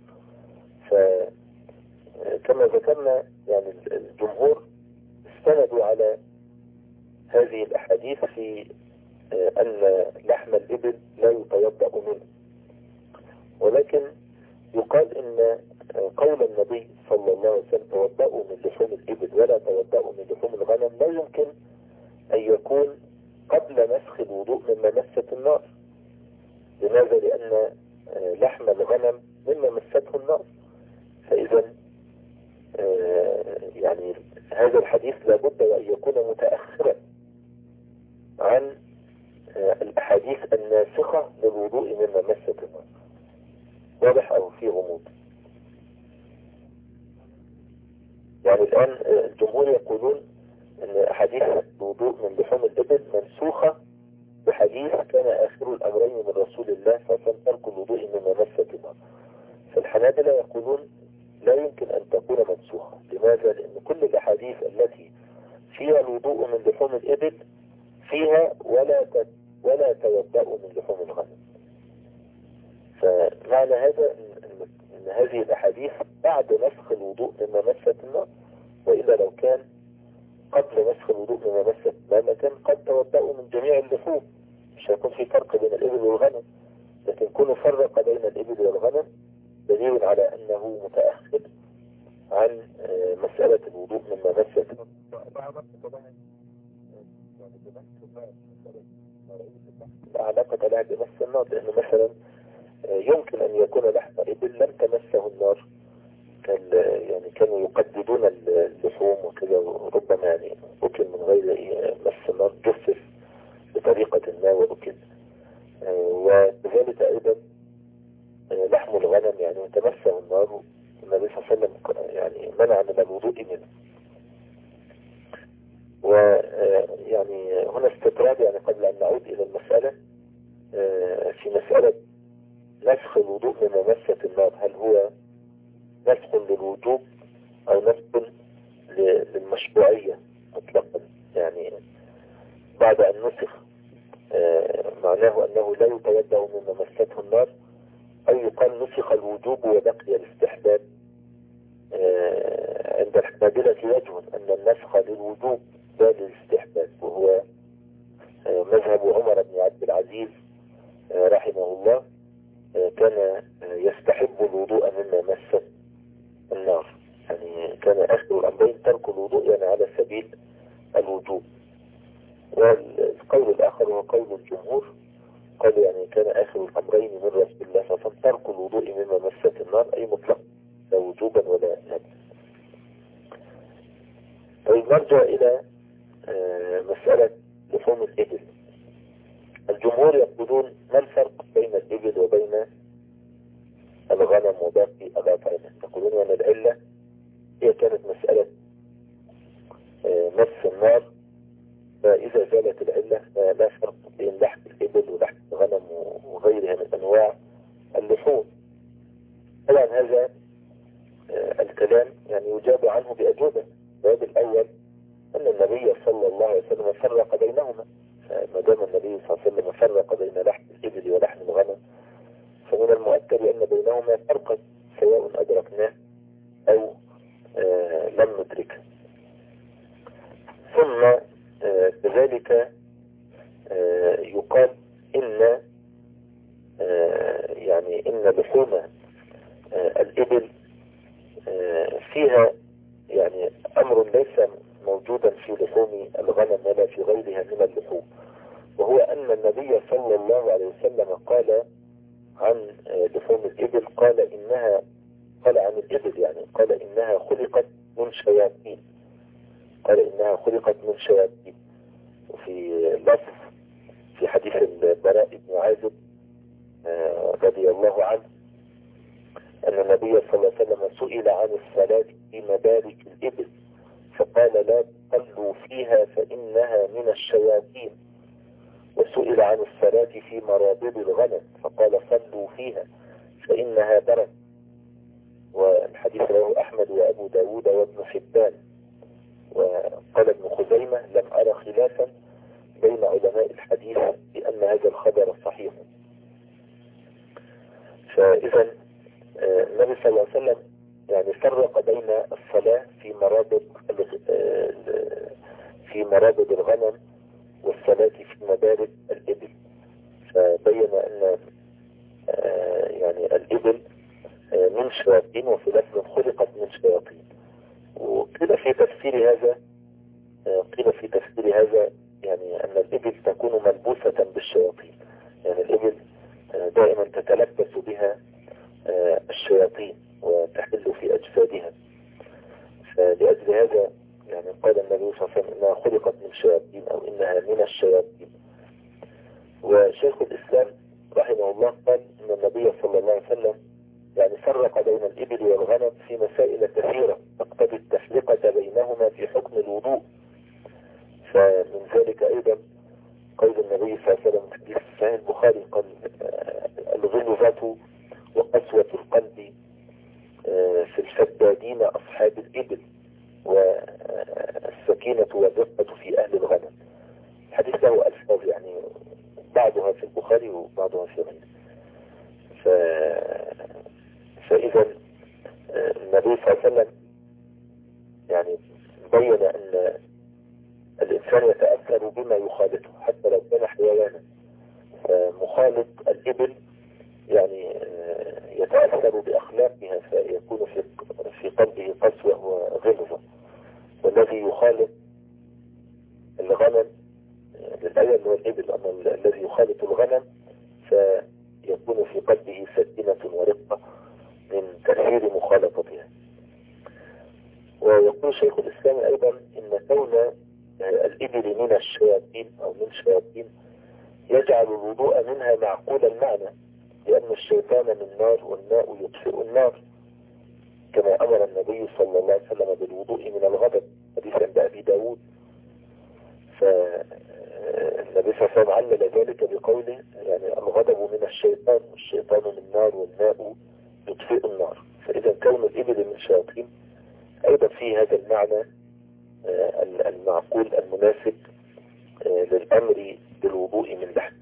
فكما ذكرنا يعني الجمهور استندوا على هذه الأحاديث في أن لحم الإبل لا يتوضأ منه، ولكن يقال إن قول النبي صلى الله عليه وسلم توضأوا من لحوم الإبل ولا توضأوا من لحوم الغنم لا يمكن أن يكون قبل نسخ الوضوء مما مست النار. لماذا؟ لأن لحم الغنم مما مسته النار، فإذا يعني هذا الحديث لابد أن يكون متأخرا عن الأحاديث الناسخة للوضوء مما مست النار. واضح أو في غموض؟ يعني الآن الجمهور يقولون أن أحاديث الوضوء من لحوم الإبل منسوخة بحديث كان آخر الأمرين من رسول الله فكان ترك الوضوء من ممسة النار. فالحنابلة يقولون لا يمكن أن تكون منسوخة. لماذا؟ لأن كل الأحاديث التي فيها الوضوء من لحوم الإبل فيها ولا ولا توضأ من لحوم الغنم. فمعنى هذا أن, أن هذه الأحاديث بعد نسخ الوضوء من ممسة النار، وإلا لو كان قبل نسخ الوضوء من ممسة النار لكان قد توضأوا من جميع اللحوم، مش هيكون في فرق بين الإبل والغنم. لكن كونه فرق بين الإبل والغنم دليل على أنه متأخر عن مسألة الوضوء من ممسة لا علاقة لها بمس النار، لأنه مثلا يمكن أن يكون لحم إبل لم تمسه النار، يعني كانوا يقددون اللحوم وكذا، وربما يعني أكل من غير مس النار، جفف بطريقة ما وأكل. وكذلك أيضا لحم الغنم يعني تمسه النار، النبي صلى الله عليه وسلم يعني منع من الوضوء منه. ويعني هنا استطراد، يعني قبل أن نعود إلى المسألة، في مسألة نسخ الوضوء من ممسة النار، هل هو نسخ للوجوب أو نسخ للمشروعية مطلقا؟ يعني بعد أن نسخ معناه أنه لا يتوضأ من ممسته النار، أو يقال نسخ الوجوب وبقي الاستحباب. عند الحنابلة وجه أن النسخ للوجوب لا للاستحباب، وهو مذهب عمر بن عبد العزيز رحمه الله، كان يستحب الوضوء مما مس النار، يعني كان آخر الأمرين ترك الوضوء يعني على سبيل الوجوب. والقول الآخر هو قول الجمهور، قال يعني كان آخر الأمرين من رسول الله صلى الله عليه وسلم ترك الوضوء مما مست النار، أي مطلق لا وجوبا ولا ندبا. طيب نرجع إلى مسألة لحوم الإبل. الجمهور يقولون ما الفرق بين الإبل وبين الغنم وباقي الأطعمة؟ يقولون أن العلة هي كانت مسألة مس النار، فإذا زالت العلة لا فرق بين لحم الإبل ولحم الغنم وغيرها من أنواع اللحوم. طبعا هذا الكلام يعني يجاب عنه بأجوبة. الجواب الأول أن النبي صلى الله عليه وسلم فرق بينهما، فما دام النبي صلى الله عليه وسلم فرق بين لحم الإبل ولحم الغنم فمن المؤكد أن بينهما فرقا سواء أدركناه أو آه لم ندركه. ثم آه كذلك آه يقال إن آه يعني إن لحوم آه الإبل آه فيها يعني أمر ليس موجودا في لحوم الغنم ولا في غيرها من اللحوم، وهو أن النبي صلى الله عليه وسلم قال عن لحوم الإبل، قال إنها قال عن الإبل يعني قال إنها خلقت من شياطين، قال إنها خلقت من شياطين. وفي لفظ في حديث البراء بن عازب رضي الله عنه أن النبي صلى الله عليه وسلم سئل عن الصلاة في مبارك الإبل فقال لا تصلوا فيها فإنها من الشياطين، وسئل عن الصلاة في مرابض الغنم فقال صلوا فيها فإنها برد. والحديث رواه أحمد وأبو داود وابن حبان. وقال ابن خزيمة لم أرى خلافا بين علماء الحديث بأن هذا الخبر صحيح. فإذا النبي صلى الله عليه وسلم يعني فرق بين الصلاة في مرابض في مرابض الغنم والصلاة في مبارك الإبل، فبين أن يعني الإبل من شياطين وفي لفظ خلقت من شياطين. وقيل في تفسير هذا قيل في تفسير هذا يعني أن الإبل تكون ملبوسة بالشياطين، يعني الإبل دائما تتلبس بها الشياطين وتحل في أجسادها. فلأجل هذا يعني قال النبي صلى الله عليه وسلم إنها خلقت من شياطين أو إنها من الشياطين. وشيخ الإسلام رحمه الله قال إن النبي صلى الله عليه وسلم يعني فرق بين الإبل والغنم في مسائل كثيرة تقتضي التفرقة بما في حكم الوضوء. فمن ذلك أيضا قول النبي صلى الله عليه وسلم في حديث صحيح البخاري قال الغلظة وقسوة القلب في الفدادين أصحاب الإبل والسكينة والرقة في أهل الغنم. الحديث له ألفاظ يعني بعضها في البخاري وبعضها في غيره. ف... فإذا النبي صلى الله عليه وسلم يعني بين أن الإنسان يتأثر بما يخالطه حتى لو كان حيوانا. فمخالط الإبل يعني يتأثر بأخلاقها فيكون في في قلبه قسوة وغلظة، والذي يخالط الغنم للأول هو الإبل، أما الذي يخالط الغنم فيكون في قلبه سكينة ورقة من تأثير مخالطتها. ويقول شيخ الإسلام أيضا إن كون الإبل من الشياطين أو من الشياطين يجعل الوضوء منها معقول المعنى، لأن الشيطان من نار والماء يطفئ النار، كما أمر النبي صلى الله عليه وسلم بالوضوء من الغضب حديث عند أبي داود. فالنبي صلى الله عليه وسلم علل ذلك بقوله يعني الغضب من الشيطان والشيطان من نار والماء يطفئ النار. فإذا كون الإبل من الشياطين أيضا في هذا المعنى المعقول المناسب للأمر بالوضوء من لحم.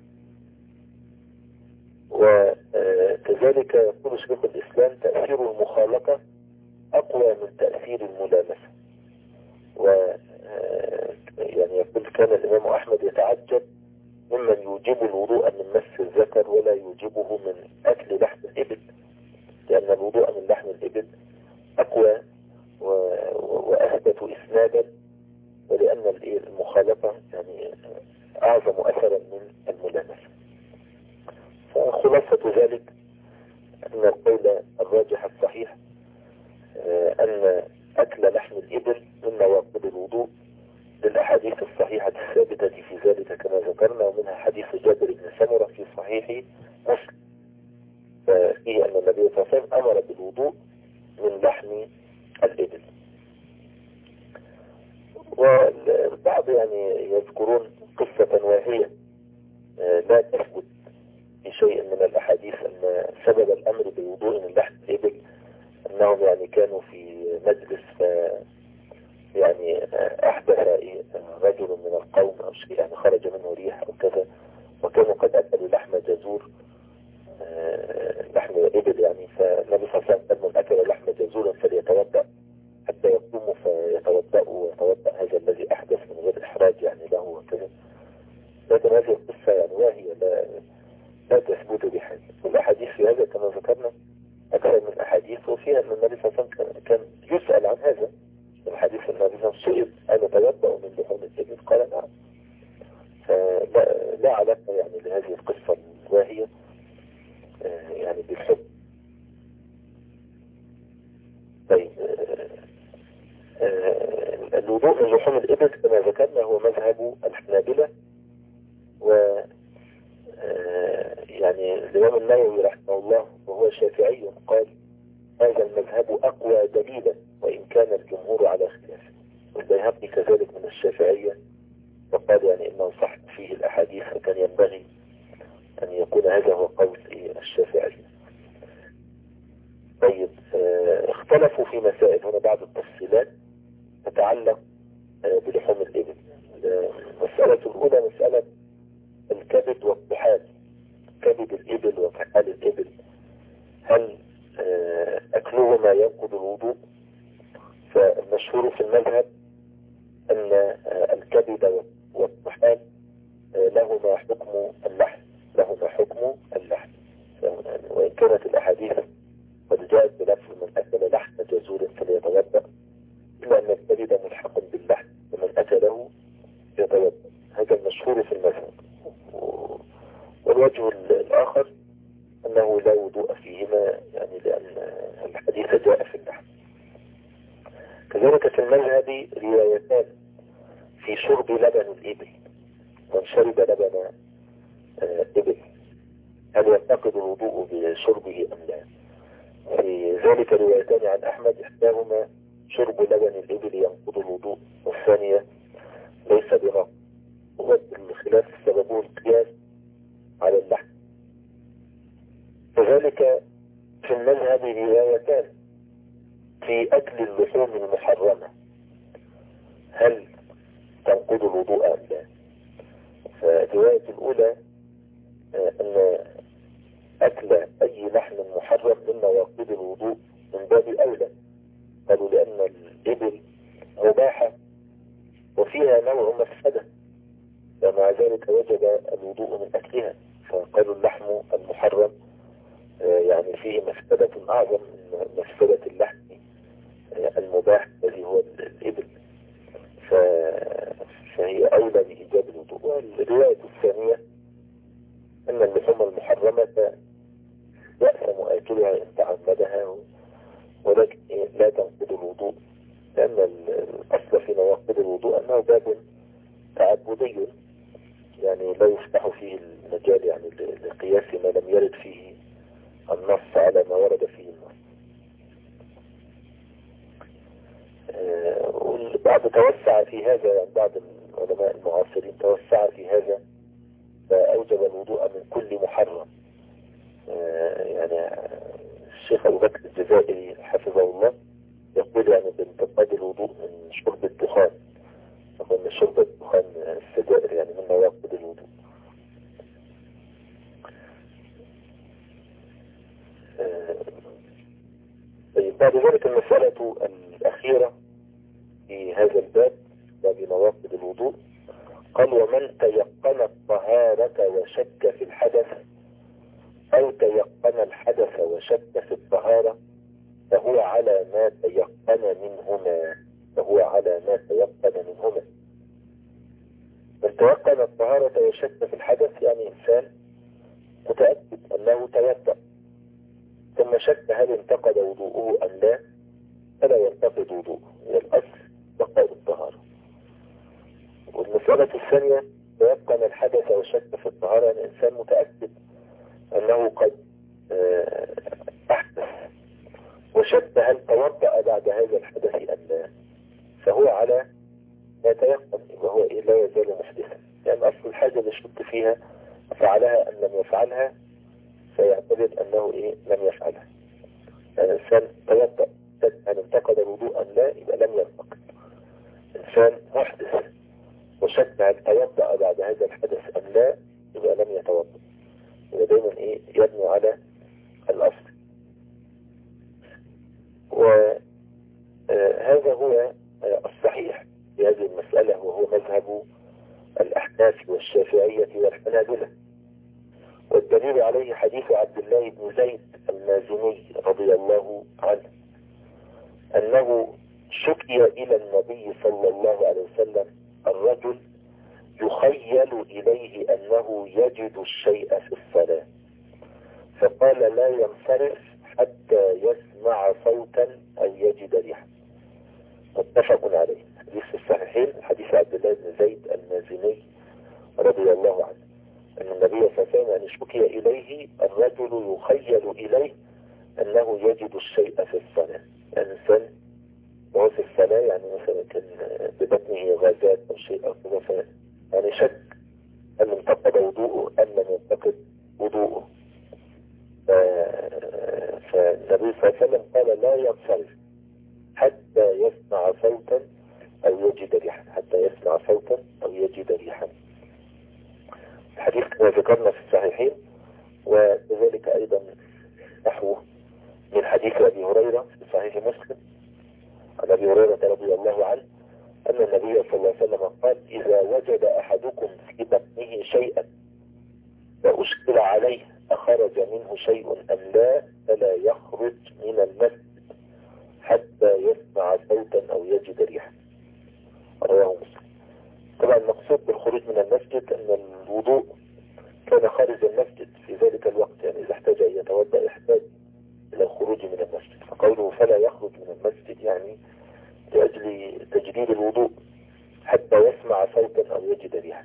وكذلك يقول شيخ الإسلام تأثير المخالطة أقوى من تأثير الملامسة. و يعني يقول كان الإمام أحمد يتعجب ممن يوجب الوضوء من مس الذكر ولا يوجبه من أكل لحم الإبل، لأن الوضوء من لحم الإبل أقوى وأثبت إسنادا، ولأن المخالطة يعني أعظم أثرا من الملامسة. فخلاصة ذلك أن القول الراجح الصحيح أن أكل لحم الإبل من نواقض الوضوء للأحاديث الصحيحة الثابتة في ذلك كما ذكرنا، ومنها حديث جابر بن سمرة في صحيح مسلم فيه أن النبي صلى الله عليه وسلم أمر بالوضوء من لحم الإبل. والبعض يعني يذكرون قصة واهية لا تثبت في شيء من الأحاديث أن سبب الأمر بالوضوء من لحم الإبل أنهم يعني كانوا في مجلس يعني أحدث رجل من القوم أو شيء يعني خرج منه ريح أو كذا، وكانوا قد أكلوا لحم جزور لحم إبل يعني. فالنبي صلى الله عليه وسلم قال من أكل لحم جزور فليتوضأ حتى يقوم فيتوضأ ويتوضأ هذا الذي أحدث من غير إحراج يعني له وكذا. لكن هذه القصة يعني واهية لا لا تثبت بحال. والأحاديث في هذا كما ذكرنا أكثر من أحاديث، وفيها أن النبي صلى الله عليه وسلم كان يسأل عن هذا. الحديث النبي صلى الله عليه وسلم سئل أن يتوضأ من لحوم الإبل قال نعم. فلا لا علاقة يعني لهذه القصة الواهية يعني بالحب. طيب الوضوء من لحوم الإبل كما ذكرنا هو مذهب الحنابلة، و يعني الإمام النووي رحمه الله وهو شافعي قال هذا المذهب أقوى دليلا وإن كان الجمهور على خلافه. والبيهقي كذلك من الشافعية وقال يعني إنه صح فيه الأحاديث فكان ينبغي أن يكون هذا هو قول الشافعية. طيب اختلفوا في مسائل هنا بعض التفصيلات تتعلق بلحوم الإبل. المسألة الأولى مسألة الكبد والطحال، كبد الإبل وطحال الإبل هل أكلهما ينقض الوضوء؟ فالمشهور في المذهب أن الكبد والطحال لهما حكم اللحم لهما حكم اللحم وإن كانت الأحاديث قد جاءت بلفظ من أكل لحم جزور فليتوضأ، إلا أن الكبد ملحق باللحم ومن أكله يتوضأ. هذا المشهور في المذهب. والوجه الآخر أنه لا وضوء فيهما يعني لأن الحديث جاء في اللحم. كذلك في المذهب روايتان في شرب لبن الإبل، من شرب لبن إبل هل ينتقد الوضوء بشربه أم لا؟ في ذلك روايتان عن أحمد، إحداهما شرب لبن الإبل ينقض الوضوء، والثانية ليس بنقض. هو الخلاف سببه القياس على اللحم. كذلك في المذهب روايتان في أكل اللحوم المحرمة، هل تنقض الوضوء أم لا؟ فالرواية الأولى أن أكل أي لحم محرم من نواقض الوضوء من باب أولى. قالوا لأن الإبل مباحة وفيها نوع مفسدة، ومع ذلك وجب الوضوء من أكلها، فقالوا اللحم المحرم يعني فيه مفسدة أعظم من مفسدة اللحم المباح الذي هو الإبل، فهي أولى بإيجاب الوضوء. والرواية الثانية أن اللحوم المحرمة يأثم آكلها إن تعمدها، ولكن لا تنقض الوضوء، لأن الأصل في نواقض الوضوء أنه باب تعبدي، يعني لا يفتح فيه المجال يعني لقياس ما لم يرد فيه النص على ما ورد فيه النص. والبعض توسع في هذا، يعني بعض العلماء المعاصرين توسع في هذا فأوجب الوضوء من كل محرم. يعني الشيخ أبو بكر الجزائري حفظه الله يقول يعني بانتقاد الوضوء من شرب الدخان، يقول من شرب الدخان السجائر يعني من نواقض الوضوء. طيب بعد ذلك المسألة الأخيرة في هذا الباب، باب نواقض الوضوء، قال ومن تيقن الطهارة وشك في الحدث أو تيقن الحدث وشك في الطهارة فهو على ما تيقن منهما فهو على ما تيقن منهما من تيقن الطهارة وشك في الحدث يعني إنسان متأكد أنه توضأ ثم شك هل انتقد وضوءه أم لا، فلا ينتقد وضوءه، من الأصل بقاء الطهارة. والمسألة الثانية تيقن الحدث وشك في الطهارة يعني إنسان متأكد أنه قد أحدث وشك هل توضأ بعد هذا الحدث أم لا، فهو على ما تيقن وهو إيه لا يزال محدثا، لأن أصل الحاجة اللي شك فيها فعلها أن لم يفعلها فيعتبر أنه إيه لم يفعلها. يعني إنسان توضأ هل انتقد الوضوء أم لا يبقى لم ينتقد. إنسان محدث وشك هل توضأ بعد هذا الحدث أم لا يبقى لم يتوضأ. يبقى دايما إيه يبني على الأصل. وهذا هو الصحيح في هذه المسألة، وهو مذهب الأحناف والشافعية والحنابلة. والدليل عليه حديث عبد الله بن زيد المازني رضي الله عنه أنه شكي إلى النبي صلى الله عليه وسلم الرجل يخيل إليه أنه يجد الشيء في الصلاة، فقال لا ينصرف حتى يسمع صوتا أو يجد ريحا. متفق عليه، حديث الصحيحين، حديث عبد الله بن زيد المازني رضي الله عنه أن النبي صلى الله عليه وسلم أن شكي إليه الرجل يخيل إليه أنه يجد الشيء في الصلاة. الإنسان وهو في الصلاة يعني مثلا كان ببطنه غازات أو شيء أو كذا، يعني شك هل انتقد وضوءه أم لم ينتقد وضوءه. فالنبي صلى الله عليه وسلم قال لا ينصرف حتى يسمع صوتا أو يجد ريحا، حتى يسمع صوتا أو يجد ريحا. الحديث كما ذكرنا في الصحيحين، وكذلك أيضا نحوه من حديث أبي هريرة في صحيح مسلم عن أبي هريرة رضي الله عنه أن النبي صلى الله عليه وسلم قال إذا وجد أحدكم في بطنه شيئا وأشكل عليه أخرج منه شيء أم لا فلا يخرج من المسجد حتى يسمع صوتا أو يجد ريحا. رواه مسلم. طبعا المقصود بالخروج من المسجد أن الوضوء كان خارج المسجد في ذلك الوقت، يعني إذا احتاج أن يتوضأ يحتاج إلى الخروج من المسجد، فقوله فلا يخرج من المسجد يعني لأجل تجديد الوضوء حتى يسمع صوتا أو يجد ريحا.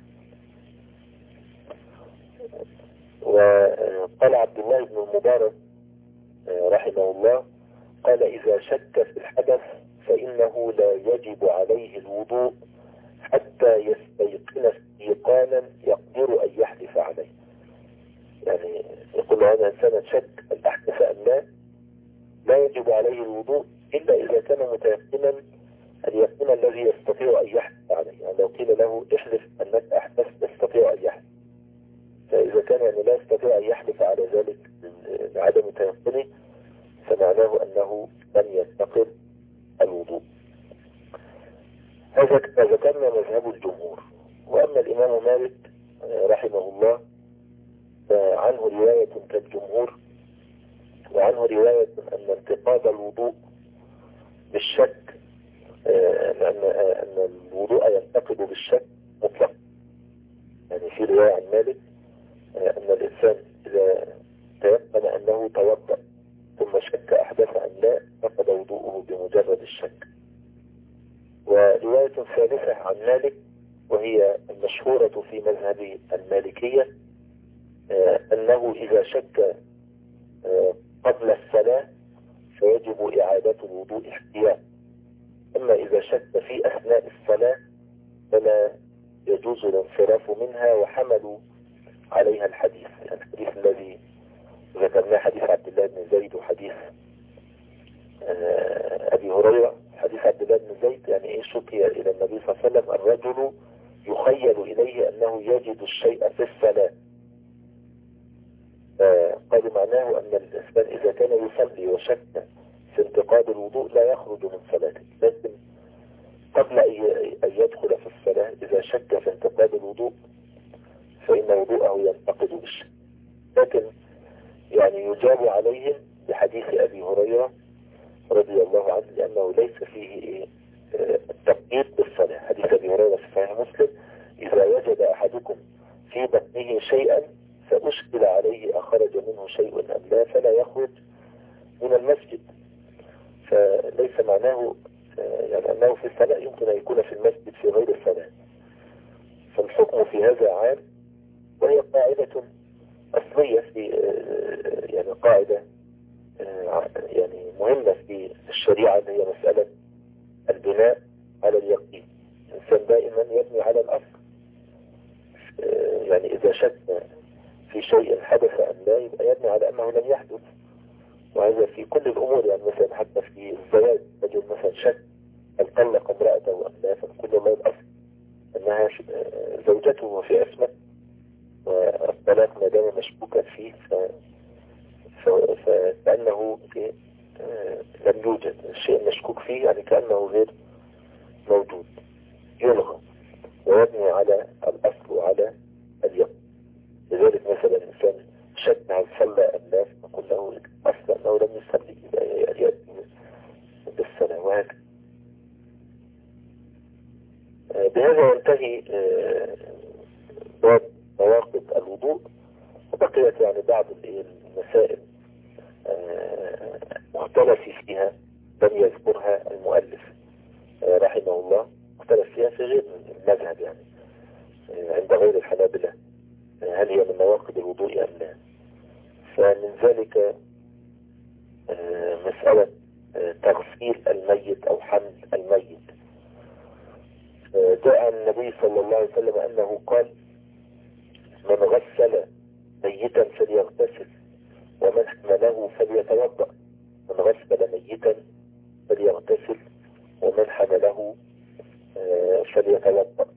وقال عبد الله بن المبارك رحمه الله قال إذا شك في الحدث فإنه لا يجب عليه الوضوء حتى يستيقن استيقانا يقدر أن يحلف عليه. يعني يقول هذا إنسان شك أن أحدث أم لا، لا يجب عليه الوضوء إلا إذا كان متيقنا اليقين الذي يستطيع أن يحلف عليه. يعني لو قيل له احلف أنك أحدث يستطيع أن يحلف، فإذا كان يعني لا يستطيع أن يحلف على ذلك لعدم تيقنه فمعناه أنه لم ينتقل الوضوء. هذا كما ذكرنا مذهب الجمهور. وأما الإمام مالك رحمه الله عنه رواية كالجمهور، وعنه رواية أن انتقاد الوضوء بالشك، لأن أن الوضوء ينتقد بالشك مطلق. يعني في رواية عن مالك أن الإنسان إذا تيقن أنه توضأ ثم شك أحدث أم لا نقض وضوءه بمجرد الشك. ورواية ثالثة عن مالك وهي المشهورة في مذهب المالكية أنه إذا شك قبل الصلاة فيجب إعادة الوضوء احتياطا، أما إذا شك في أثناء الصلاة فلا يجوز الانصراف منها. وحملوا عليها الحديث، يعني الحديث الذي ذكرناه حديث عبد الله بن زيد وحديث أبي هريرة. حديث عبد الله بن زيد يعني إيه؟ شكي إلى النبي صلى الله عليه وسلم الرجل يخيل إليه أنه يجد الشيء في الصلاة، قال معناه أن الإنسان إذا كان يصلي وشك في انتقاد الوضوء لا يخرج من صلاته، لكن قبل أن يدخل في الصلاة إذا شك في انتقاد الوضوء فإن وضوءه ينتقد بالشك. لكن يعني يجاب عليهم بحديث أبي هريرة رضي الله عنه لأنه ليس فيه التقييد بالصلاة. حديث أبي هريرة في صحيح مسلم: إذا وجد أحدكم في بطنه شيئا فأشكل عليه أخرج منه شيء أم لا فلا يخرج من المسجد. فليس معناه يعني أنه في الصلاة، يمكن أن يكون في المسجد في غير الصلاة. فالحكم في هذا عام، وهي قاعدة أصلية في يعني قاعدة يعني مهمة في الشريعة، اللي هي مسألة البناء على اليقين. الإنسان دائما يبني على الأصل. يعني إذا شك في شيء حدث أم لا يبقى يبني على أنه لم يحدث. وهذا في كل الأمور، يعني مثلا حتى في الزواج رجل مثلا شك هل طلق امرأته أم لا، فنقول له الأصل أنها زوجته وفي اسمه، والطلاق ما دام مشكوكا فيه فكأنه لم يوجد. الشيء المشكوك فيه يعني كأنه غير موجود، يلغى ويبني على الأصل وعلى اليقين. لذلك مثلا الإنسان شك هل صلى أم لا فنقول له أصلا أنه لم يصلي يأتي بالصلاة. وهكذا. بهذا ينتهي باب مواقف الوضوء، وبقيت يعني بعض المسائل مختلف فيها لم يذكرها المؤلف رحمه الله، مختلف فيها في غير المذهب، يعني عند غير الحنابلة هل هي من نواقض الوضوء أم لا. فمن ذلك مسألة تغسيل الميت أو حمل الميت. جاء عن النبي صلى الله عليه وسلم أنه قال: من غسل ميتا فليغتسل ومن حمله فليتوضأ. من غسل ميتا فليغتسل ومن حمله فليتوضأ.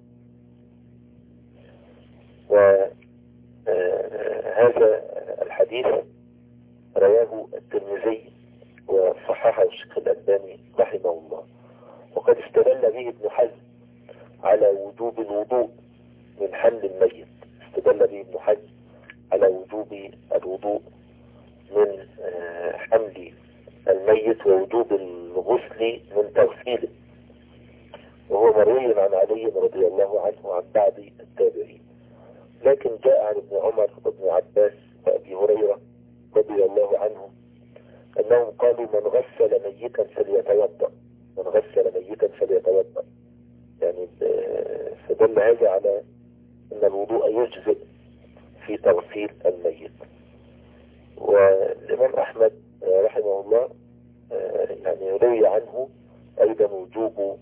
وهذا الحديث رواه الترمذي وصححه الشيخ الألباني رحمه الله. وقد استدل به ابن حزم على وجوب الوضوء من حمل الميت. استدل به ابن حزم على وجوب الوضوء من حمل الميت ووجوب الغسل من تغسيله، وهو مروي عن علي رضي الله عنه وعن بعض التابعين. لكن جاء عن ابن عمر وابن عباس وأبي هريرة رضي الله عنهم أنهم قالوا: من غسل ميتا فليتوضأ. من غسل ميتا فليتوضأ، يعني فدل هذا على أن الوضوء يجزئ في تغسيل الميت. والإمام أحمد رحمه الله يعني روي عنه أيضا وجوب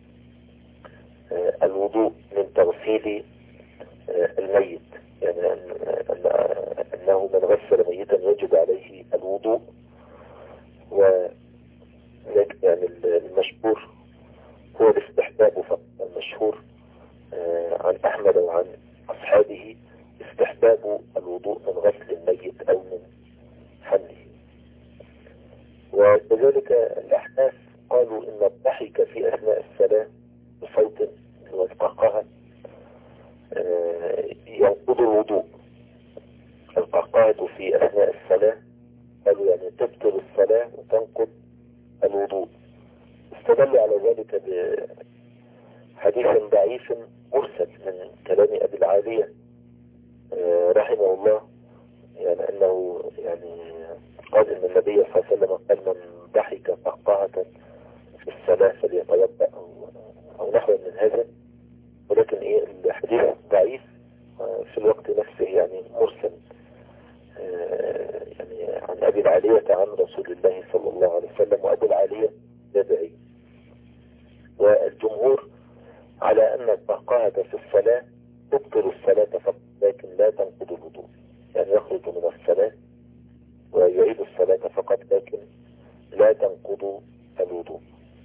الوضوء من تغسيل الميت، يعني أن أنه من غسل ميتا يجب عليه الوضوء. ولكن يعني المشهور هو الاستحباب فقط، المشهور عن أحمد وعن أصحابه استحباب الوضوء من غسل الميت أو من حمله. وكذلك الأحناف قالوا إن الضحك في أثناء الصلاة بصوت والقهقهة ينقض الوضوء. القهقهة في أثناء الصلاة قالوا يعني تبطل الصلاة وتنقض الوضوء. استدلوا على ذلك بحديث ضعيف مرسل من كلام أبي العالية رحمه الله، يعني أنه يعني قال إن النبي صلى الله عليه وسلم قال من ضحك قهقهة في الصلاة فليتوضأ أو, أو نحو من هذا. ولكن إيه الحديث ضعيف في الوقت نفسه، يعني مرسل يعني عن أبي العالية عن رسول الله صلى الله عليه وسلم، وأبو العالية تابعي. والجمهور على أن القهقهة في الصلاة تبطل الصلاة فقط لكن لا تنقض الوضوء، يعني يخرج من الصلاة ويعيد الصلاة فقط لكن لا تنقض الوضوء.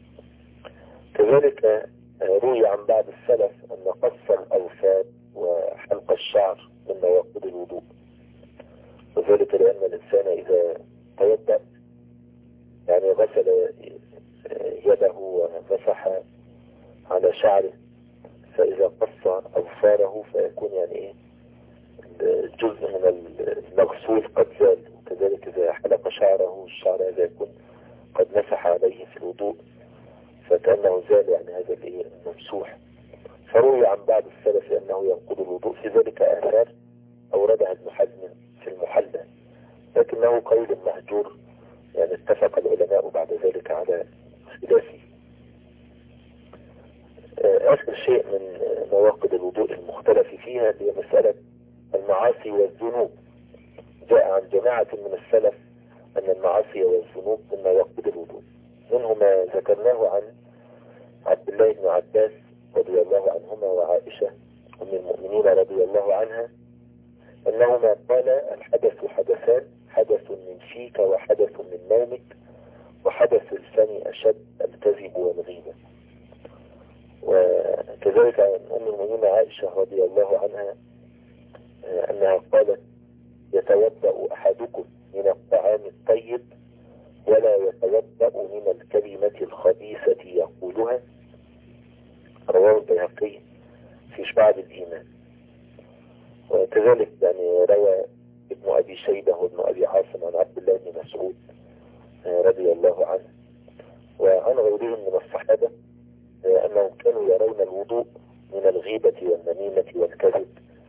كذلك روي عن بعض السلف أن قص الأظفار وحلق الشعر من نواقض الوضوء، وذلك لأن الإنسان إذا توضأ يعني غسل يده ومسح على شعره، فإذا قص أظفاره فيكون يعني إيه جزء من المغسول قد زال. وكذلك إذا حلق شعره الشعر هذا يكون قد مسح عليه في الوضوء فكأنه زال يعني هذا الممسوح. فروي عن بعض السلف أنه ينقض الوضوء، في ذلك آثار أوردها ابن حزم في المحلى، لكنه قول مهجور، يعني اتفق العلماء بعد ذلك على خلافه. آخر شيء من نواقض الوضوء المختلف فيها هي مسألة المعاصي والذنوب. جاء عن جماعة من السلف أن المعاصي والذنوب من نواقض الوضوء، منه ما ذكرناه عن عبد الله بن عباس رضي الله عنهما وعائشة أم المؤمنين رضي الله عنها أنهما قال الحدث حدثان، حدث من فيك وحدث من نومك، وحدث الفم أشد الكذب والغيبة. وكذلك عن أم المؤمنين عائشة رضي الله عنها أنها قالت يتوضأ أحدكم من الطعام الطيب ولا يتوضأ من الكلمة الخبيثة يقولها، رواه البيهقي في شعب الإيمان. وكذلك يعني روى ابن أبي شيبة وابن أبي عاصم عن عبد الله بن مسعود رضي الله عنه وعن غيرهم من الصحابة أنهم كانوا يرون الوضوء من الغيبة والنميمة والكذب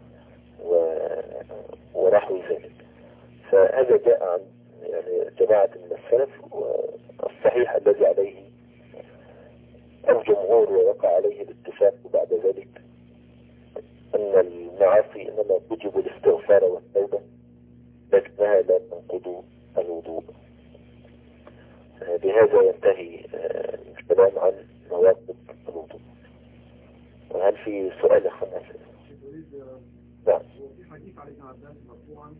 ونحو ذلك. فهذا جاء عن يعني جماعة من السلف، والصحيح الذي عليه الجمهور ووقع عليه الاتفاق بعد ذلك أن المعاصي إنما تجب الاستغفار والتوبة لكنها لا تنقض الوضوء. بهذا ينتهي الكلام عن نواقض الوضوء. وهل في سؤال خمس؟ نعم. وفي حديث عن ابن عباس مرفوعا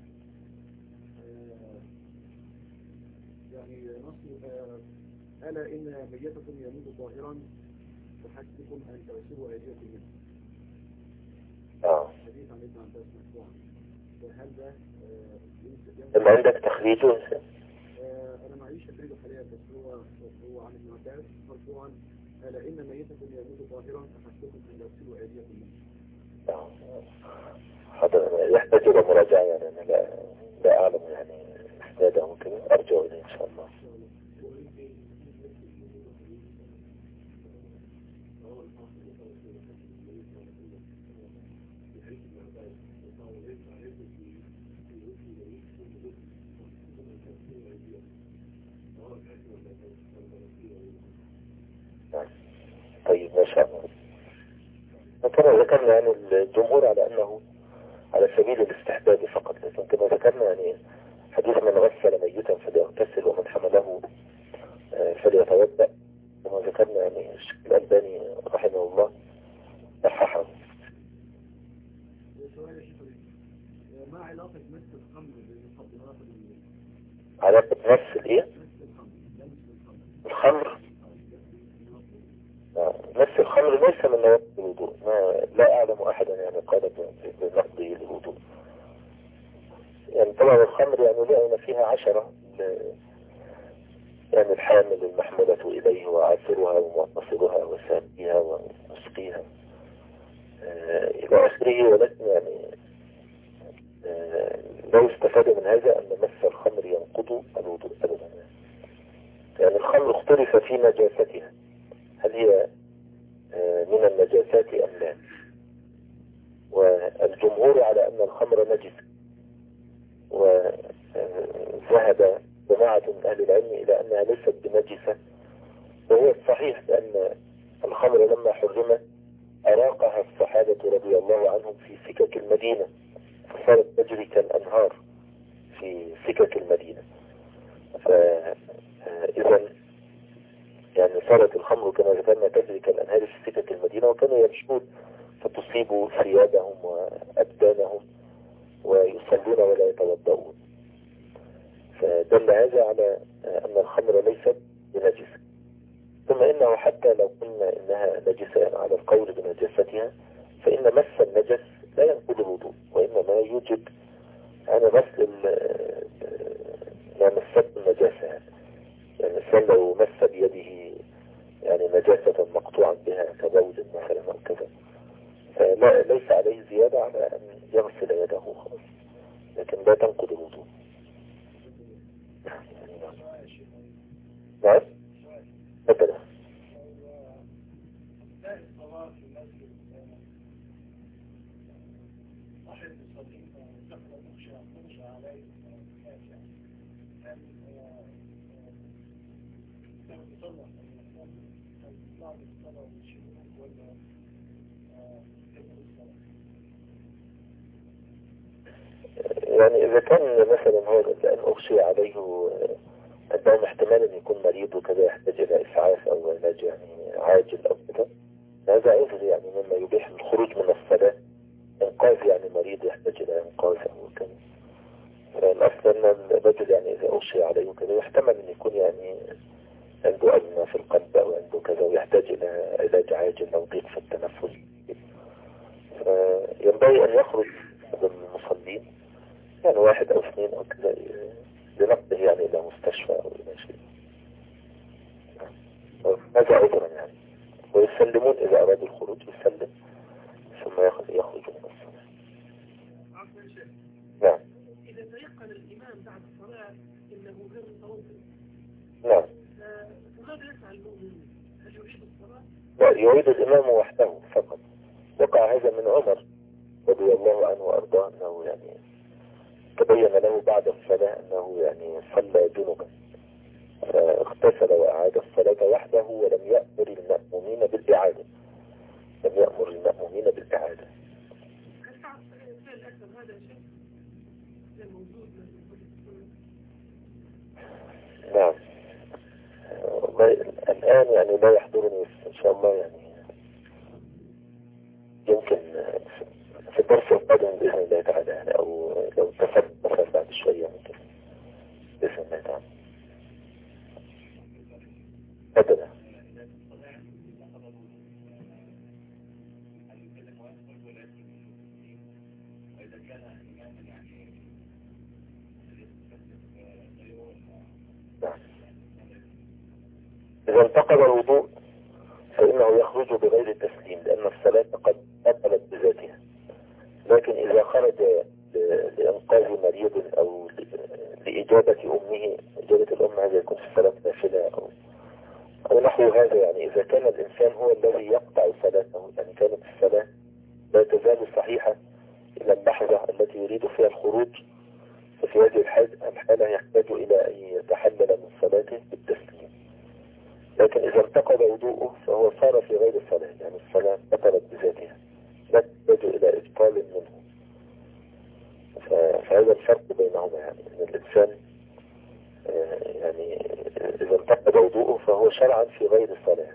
يعني نص ألا إن ميتكم يموت طاهرا وحسبكم أن تغسلوا أيديكم منه. اه. حديث عن ابن عباس مرفوعا، وهل ده لما عندك تخريجه؟ أنا معيش تخريجه حاليا، بس هو هو عن ابن عباس مرفوعا ألا إن ميتكم يموت طاهرا وحسبكم أن تغسلوا أيديكم منه. اه. هذا يحتاج إلى مراجعة، يعني أنا لا لا أعلم يعني إسناده كده، أرجع إليه إن شاء الله. طيب ما شاء الله. كما ذكرنا يعني الجمهور على أنه على سبيل الاستحباب فقط، لكن كما ذكرنا يعني حديث من غسل ميتا فليغتسل ومن حمله فليتوضأ، كما ذكرنا يعني الشيخ الألباني رحمه الله صححه. ما علاقة مس الخمر بالمقدمات؟ علاقة مس الايه؟ الخمر. مس الخمر ليس من نواقض الوضوء، ما لا أعلم أحدا يعني قال بنقض الوضوء. يعني طبعا الخمر يعني لأن فيها عشرة، يعني الحامل المحمولة إليه وعاصرها ومعتصرها وساقيها ومسقيها آه إلى آخره، ولكن يعني آه لو استفاد من هذا أن مس الخمر ينقض الوضوء أبدا. يعني الخمر اختلف في نجاستها، هل هي آه من النجاسات أم لا؟ والجمهور على أن الخمر نجس، وذهب جماعة من أهل العلم إلى أنها ليست بنجسة، وهو الصحيح بأن الخمر لما حرمت أراقها الصحابة رضي الله عنهم في سكك المدينة، فصارت تجري كالأنهار في سكك المدينة. فإذا يعني صارت الخمر كما ذكرنا تجري كالأنهار في سكك المدينة، وكانوا يمشون فتصيب ثيابهم وأبدانهم ويصلون ولا يتوضؤون. فدل هذا على أن الخمر ليست بنجسة. ثم إنه حتى لو قلنا إنها نجسة على القول بنجاستها، فإن مس النجس لا ينقض الوضوء، وإنما يوجب أنا مس ما مست النجاسة. يعني الإنسان لو مس بيده يعني نجاسة مقطوعا بها كبول مثلا أو كذا، فلا ليس عليه زيادة على أن يغسل يده خلاص، لكن لا تنقض الوضوء. نعم أبدا. يعني إذا كان مثلا هو الإنسان أغشي عليه أنه احتمال أن يكون مريض وكذا يحتاج إلى إسعاف أو علاج يعني عاجل أو كذا، هذا عذر يعني مما يبيح الخروج من الصلاة، إنقاذ يعني مريض يحتاج إلى إنقاذ أو كذا. الأصل أن الرجل يعني إذا أغشي عليه وكذا يحتمل أن يكون يعني عنده أزمة في القلب أو عنده كذا ويحتاج إلى علاج عاجل أو ضيق في التنفس، فينبغي أن يخرج من المصلين يعني واحد أو اثنين أو كذا لنقله يعني إلى مستشفى أو إلى شيء. هذا عذرا يعني، ويسلمون إذا أرادوا الخروج يسلم ثم يخرجوا من الصلاة. نعم. إذا تيقن الإمام بعد الصلاة إنه غير متوضئ، نعم. فماذا يفعل المؤمن؟ هل يعيد الصلاة؟ لا، يعيد الإمام وحده فقط. وقع هذا من عمر رضي الله عنه وأرضاه، أنه يعني تبين له بعد الصلاة أنه يعني صلى جنبا فاغتسل وأعاد الصلاة وحده ولم يأمر المأمومين بالإعادة. لم يأمر المأمومين بالإعادة. هل تعرف فعل الأكثر هذا شيء موجود نعم. الآن يعني لا يحضرني إن شاء الله، يعني يمكن في الدرس القادم بإذن الله تعالى، يعني أو لو اتفق مثلا بعد شوية ممكن بإذن الله تعالى. أبدا. إذا انتقض الوضوء فإنه يخرج بغير التسليم، لأن الصلاة قد بطلت بذاتها. لكن إذا خرج لإنقاذ مريض أو لإجابة أمه، إجابة الأم هذا يكون في الصلاة نافلة أو أو نحو هذا، يعني إذا كان الإنسان هو الذي يقطع صلاته، يعني كانت الصلاة لا تزال صحيحة إلى اللحظة التي يريد فيها الخروج، ففي هذه الحالة يحتاج إلى أن يتحلل من صلاته بالتسليم. لكن إذا انتقض وضوءه فهو صار في غير الصلاة، يعني الصلاة بطلت بذاتها، لا تحتاج إلى إبطال منه. فهذا الفرق بينهما، يعني أن الإنسان يعني إذا انتقض وضوءه فهو شرعا في غير الصلاة،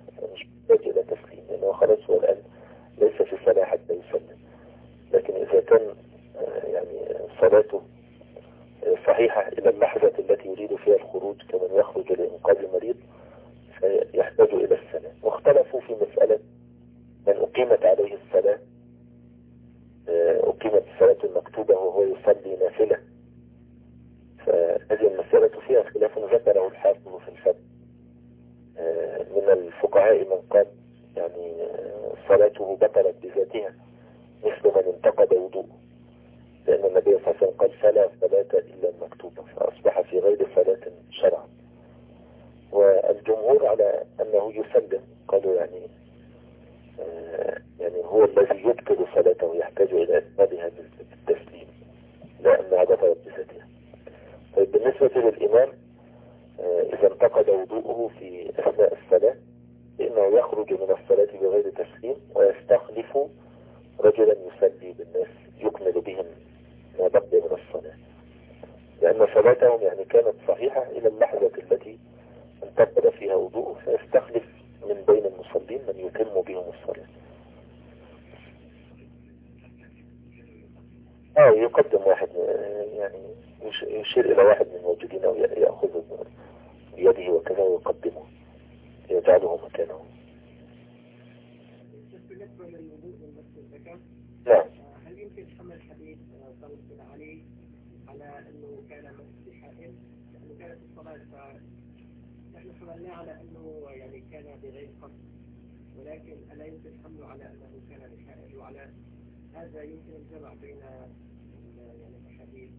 خلاص هو الآن ليس في صلاة حتى يسلم. لكن إذا كان يعني صلاته صحيحة إلى اللحظة التي يريد فيها الخروج كمن يخرج لإنقاذ مريض فيحتاج إلى السلام. واختلفوا في مسألة من أقيمت عليه الصلاة، أقيمت الصلاة المكتوبة وهو يصلي نافلة، فهذه المسألة فيها خلاف ذكره الحافظ في الفتح. من الفقهاء من قال يعني صلاته بطلت بذاتها مثل من انتقد وضوءه، لأن النبي صلى الله عليه وسلم قال فلا صلاة إلا المكتوبة، فأصبح في غير صلاة شرعا. والجمهور على أنه يسلم، قالوا يعني يعني هو الذي يبطل صلاته يحتاج إلى إتمامها بالتسليم لا أنها بطلت بذاتها. طيب بالنسبة للإمام إذا انتقد وضوءه في أثناء الصلاة فإنه يخرج من الصلاة بغير تسليم ويستخلف رجلا يصلي بالناس يكمل بهم ما بقي من الصلاة، لأن صلاتهم يعني كانت صحيحة إلى اللحظة التي انتقد فيها وضوءه، فيستخلف من بين المصلين من يتم بهم الصلاة. اه يقدم واحد يعني يشير إلى واحد من الموجودين أو يأخذ بيده وكذا ويقدمه يجعله مكانه. بالنسبة للوضوء والمس الزكاة، نعم. هل يمكن حمل حديث صلى عليه على أنه كان مس حائل لأنه كانت الصلاة، فنحن حملناه على أنه يعني كان بغير قصد، ولكن ألا يمكن حمله على أنه كان بحائل، وعلى هذا يمكن الجمع بين يعني الحديث.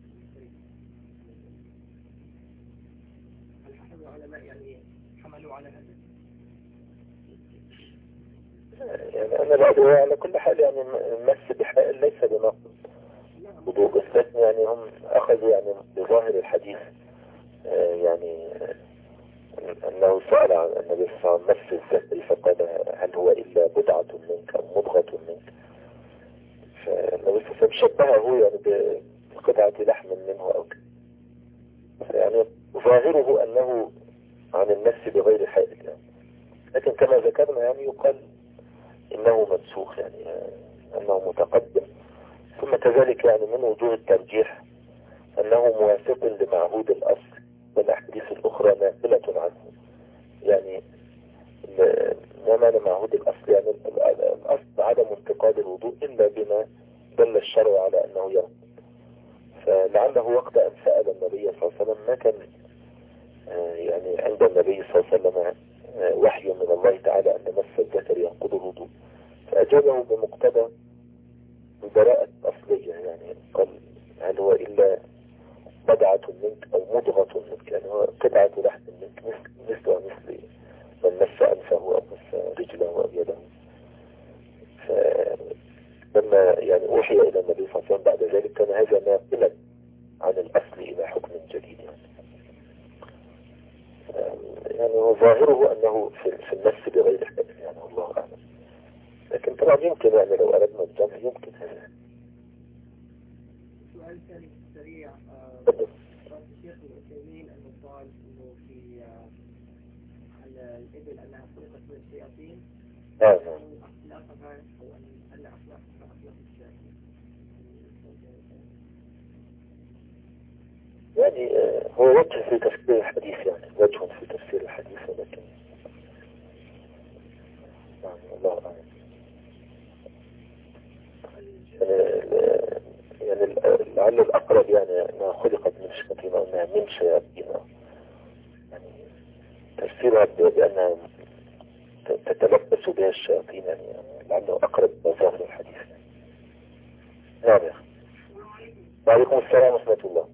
هل حملوا علماء يعني حملوا على هذا؟ يعني أنا بعد على كل حال يعني المس بحائل ليس بنقض وضوء، بس يعني هم أخذوا يعني بظاهر الحديث يعني أنه سأل عن النبي صلى الله عليه وسلم مس الذكر فقال هل هو إلا بضعة منك أو مضغة منك، فالنبي صلى الله عليه وسلم شبهه يعني بقطعة لحم منه أو كده، يعني ظاهره أنه عن المس بغير حائل يعني. لكن كما ذكرنا يعني يقال إنه منسوخ يعني أنه متقدم. ثم كذلك يعني من وجوه الترجيح أنه موافق لمعهود الأصل والأحاديث الأخرى ناقلة عنه. يعني ما معنى معهود الأصل؟ يعني الأصل عدم انتقاد الوضوء إلا بما دل الشرع على أنه يرد. فلعله وقت أن سأل النبي صلى الله عليه وسلم ما كان يعني عند النبي صلى الله عليه وسلم وحي من الله تعالى أن مس الذكر ينقض الوضوء، فأجابه بمقتضى البراءة الأصلية، يعني قال هل هو إلا بضعة منك أو مضغة منك، يعني هو قطعة لحم منك مثل ومثل من مس أنفه أو مس رجله أو يده. فلما يعني أوحي إلى النبي صلى الله عليه وسلم بعد ذلك كان هذا ناقلا عن الأصل إلى حكم جديد يعني. يعني ظاهره أنه في المس بغير حد يعني الله أعلم، لكن طبعا يمكن يعني لو أردنا الجمع يمكن هذا. سؤال ثاني سريع، الشيخ العثيمين أنه قال إنه في الإبل أنها خلقت من الشياطين أو أخلاقها أو أن أخلاقها أخلاق الشياطين. يعني هو وجه في تفسير الحديث، يعني وجه في تفسير الحديث، ولكن يعني الله أعلم. يعني لعل الأقرب يعني أنها خلقت من الشياطين أو أنها من شياطين، يعني تفسيرها بأنها تتلبس بها الشياطين، يعني لعله أقرب ظاهر الحديث. نعم يا أخي. وعليكم السلام ورحمة الله.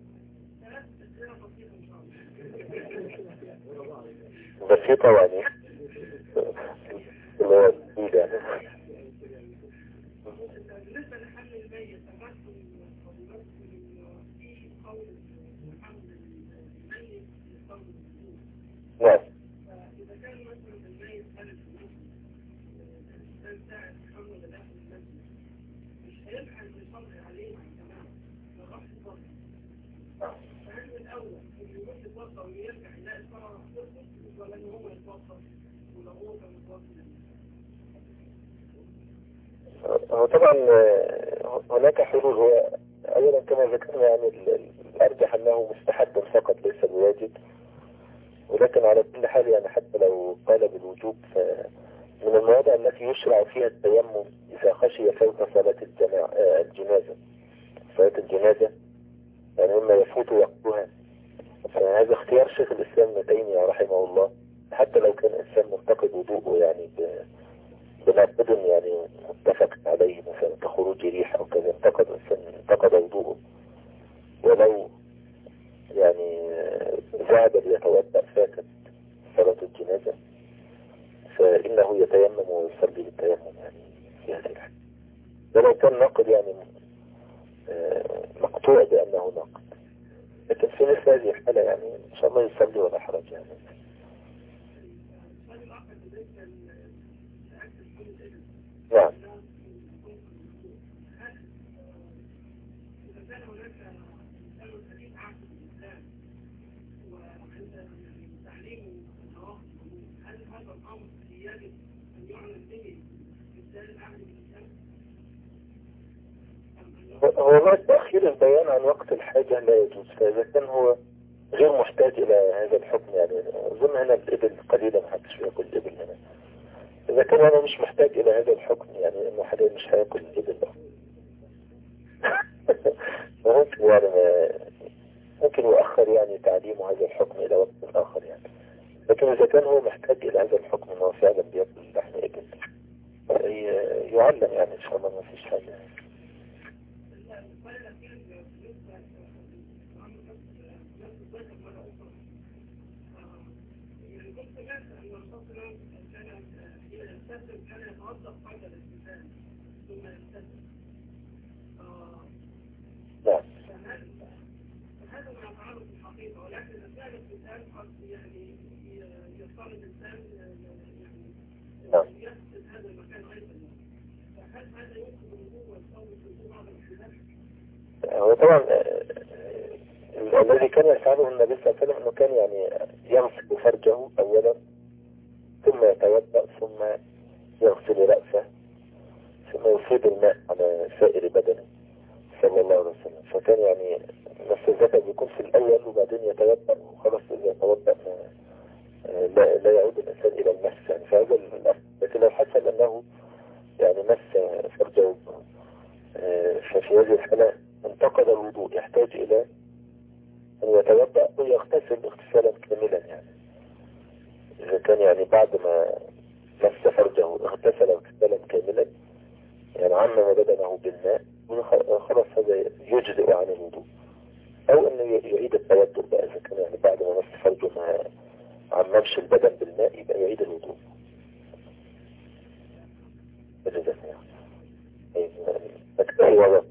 بسيطة يعني اللي هو جديد يعني. بالنسبة لحمل الميت تمثل وبيمثل في قول حمل الميت لقول الوجود. نعم. فإذا كان مثلا الميت حمل الوجود الإنسان ساعد حمل داخل المسجد مش هيلحق يصلي عليه تماما ما راحش يصلي. فهل من الأول إنه يروح يتوضأ ويرجع يلاقي الصلاة محفوظة ولا إنه هو يتوضأ ولو هو كان متوضأ؟ هو طبعا هناك حلول. هو أولا كما ذكرنا يعني الأرجح أنه مستحب فقط ليس بواجب، ولكن على كل حال يعني حتى لو قال بالوجوب فمن المواضع التي يشرع فيها التيمم إذا خشي فوت صلاة الجماعة الجنازة صلاة الجنازة يعني مما يفوت وقتها. فهذا اختيار شيخ الإسلام ابن تيمية رحمه الله، حتى لو كان إنسان منتقد وضوءه يعني بنقد يعني متفق عليه مثلا كخروج ريح أو كذا، انتقد إنسان انتقد وضوءه ولو يعني ذهب ليتوضأ فاتت صلاة الجنازة فإنه يتيمم ويصلي بالتيمم يعني في هذه الحالة. ولو كان ناقد يعني مقطوع بأنه ناقد، لكن في مثل هذه الحالة يعني إن شاء الله يصلي ولا حرج يعني. نعم. هو ما تأخير البيان عن وقت الحاجة لا يجوز، فإذا كان هو غير محتاج إلى هذا الحكم يعني أظن هنا الإبل قليلا محدش بيأكل الإبل هنا. إذا كان أنا مش محتاج إلى هذا الحكم يعني إنه حاليا مش هيأكل الإبل ممكن يعني ممكن يؤخر يعني تعليم هذا الحكم إلى وقت آخر يعني. لكن إذا كان هو محتاج إلى هذا الحكم إنه فعلا بيأكل لحم إبل يعلم يعني إن شاء الله ما فيش حاجة. نعم. هذا ما يفعله في الحقيقة، ولكن الإنسان الإنسان قد يعني يضطر الإنسان يعني يحدث هذا المكان أيضا. فهل هذا يمكن الوضوء والصوم في بعض الحالات؟ هو طبعا الذي كان يفعله النبي صلى الله عليه وسلم انه كان يعني يغسل فرجه اولا ثم يتوضا ثم يغسل راسه ثم يفيض الماء على سائر بدنه صلى الله عليه وسلم. فكان يعني نفس الذكر بيكون في الاول وبعدين يتوضا وخلاص اذا توضا لا, لا يعود الانسان الى المس يعني. فهذا الأفضل. لكن لو حصل انه يعني مس فرجه ففي هذه الحالة انتقد الوضوء يحتاج إلى أن يتوضأ ويغتسل اغتسالا كاملا يعني. إذا كان يعني بعد ما مس فرجه اغتسل اغتسالا كاملا يعني عمم بدنه بالماء خلاص هذا يجزئ عن الوضوء. أو أنه يعيد التوضؤ بقى إذا كان يعني بعد ما مس فرجه ما عممش البدن بالماء يبقى يعيد الوضوء. نكتفي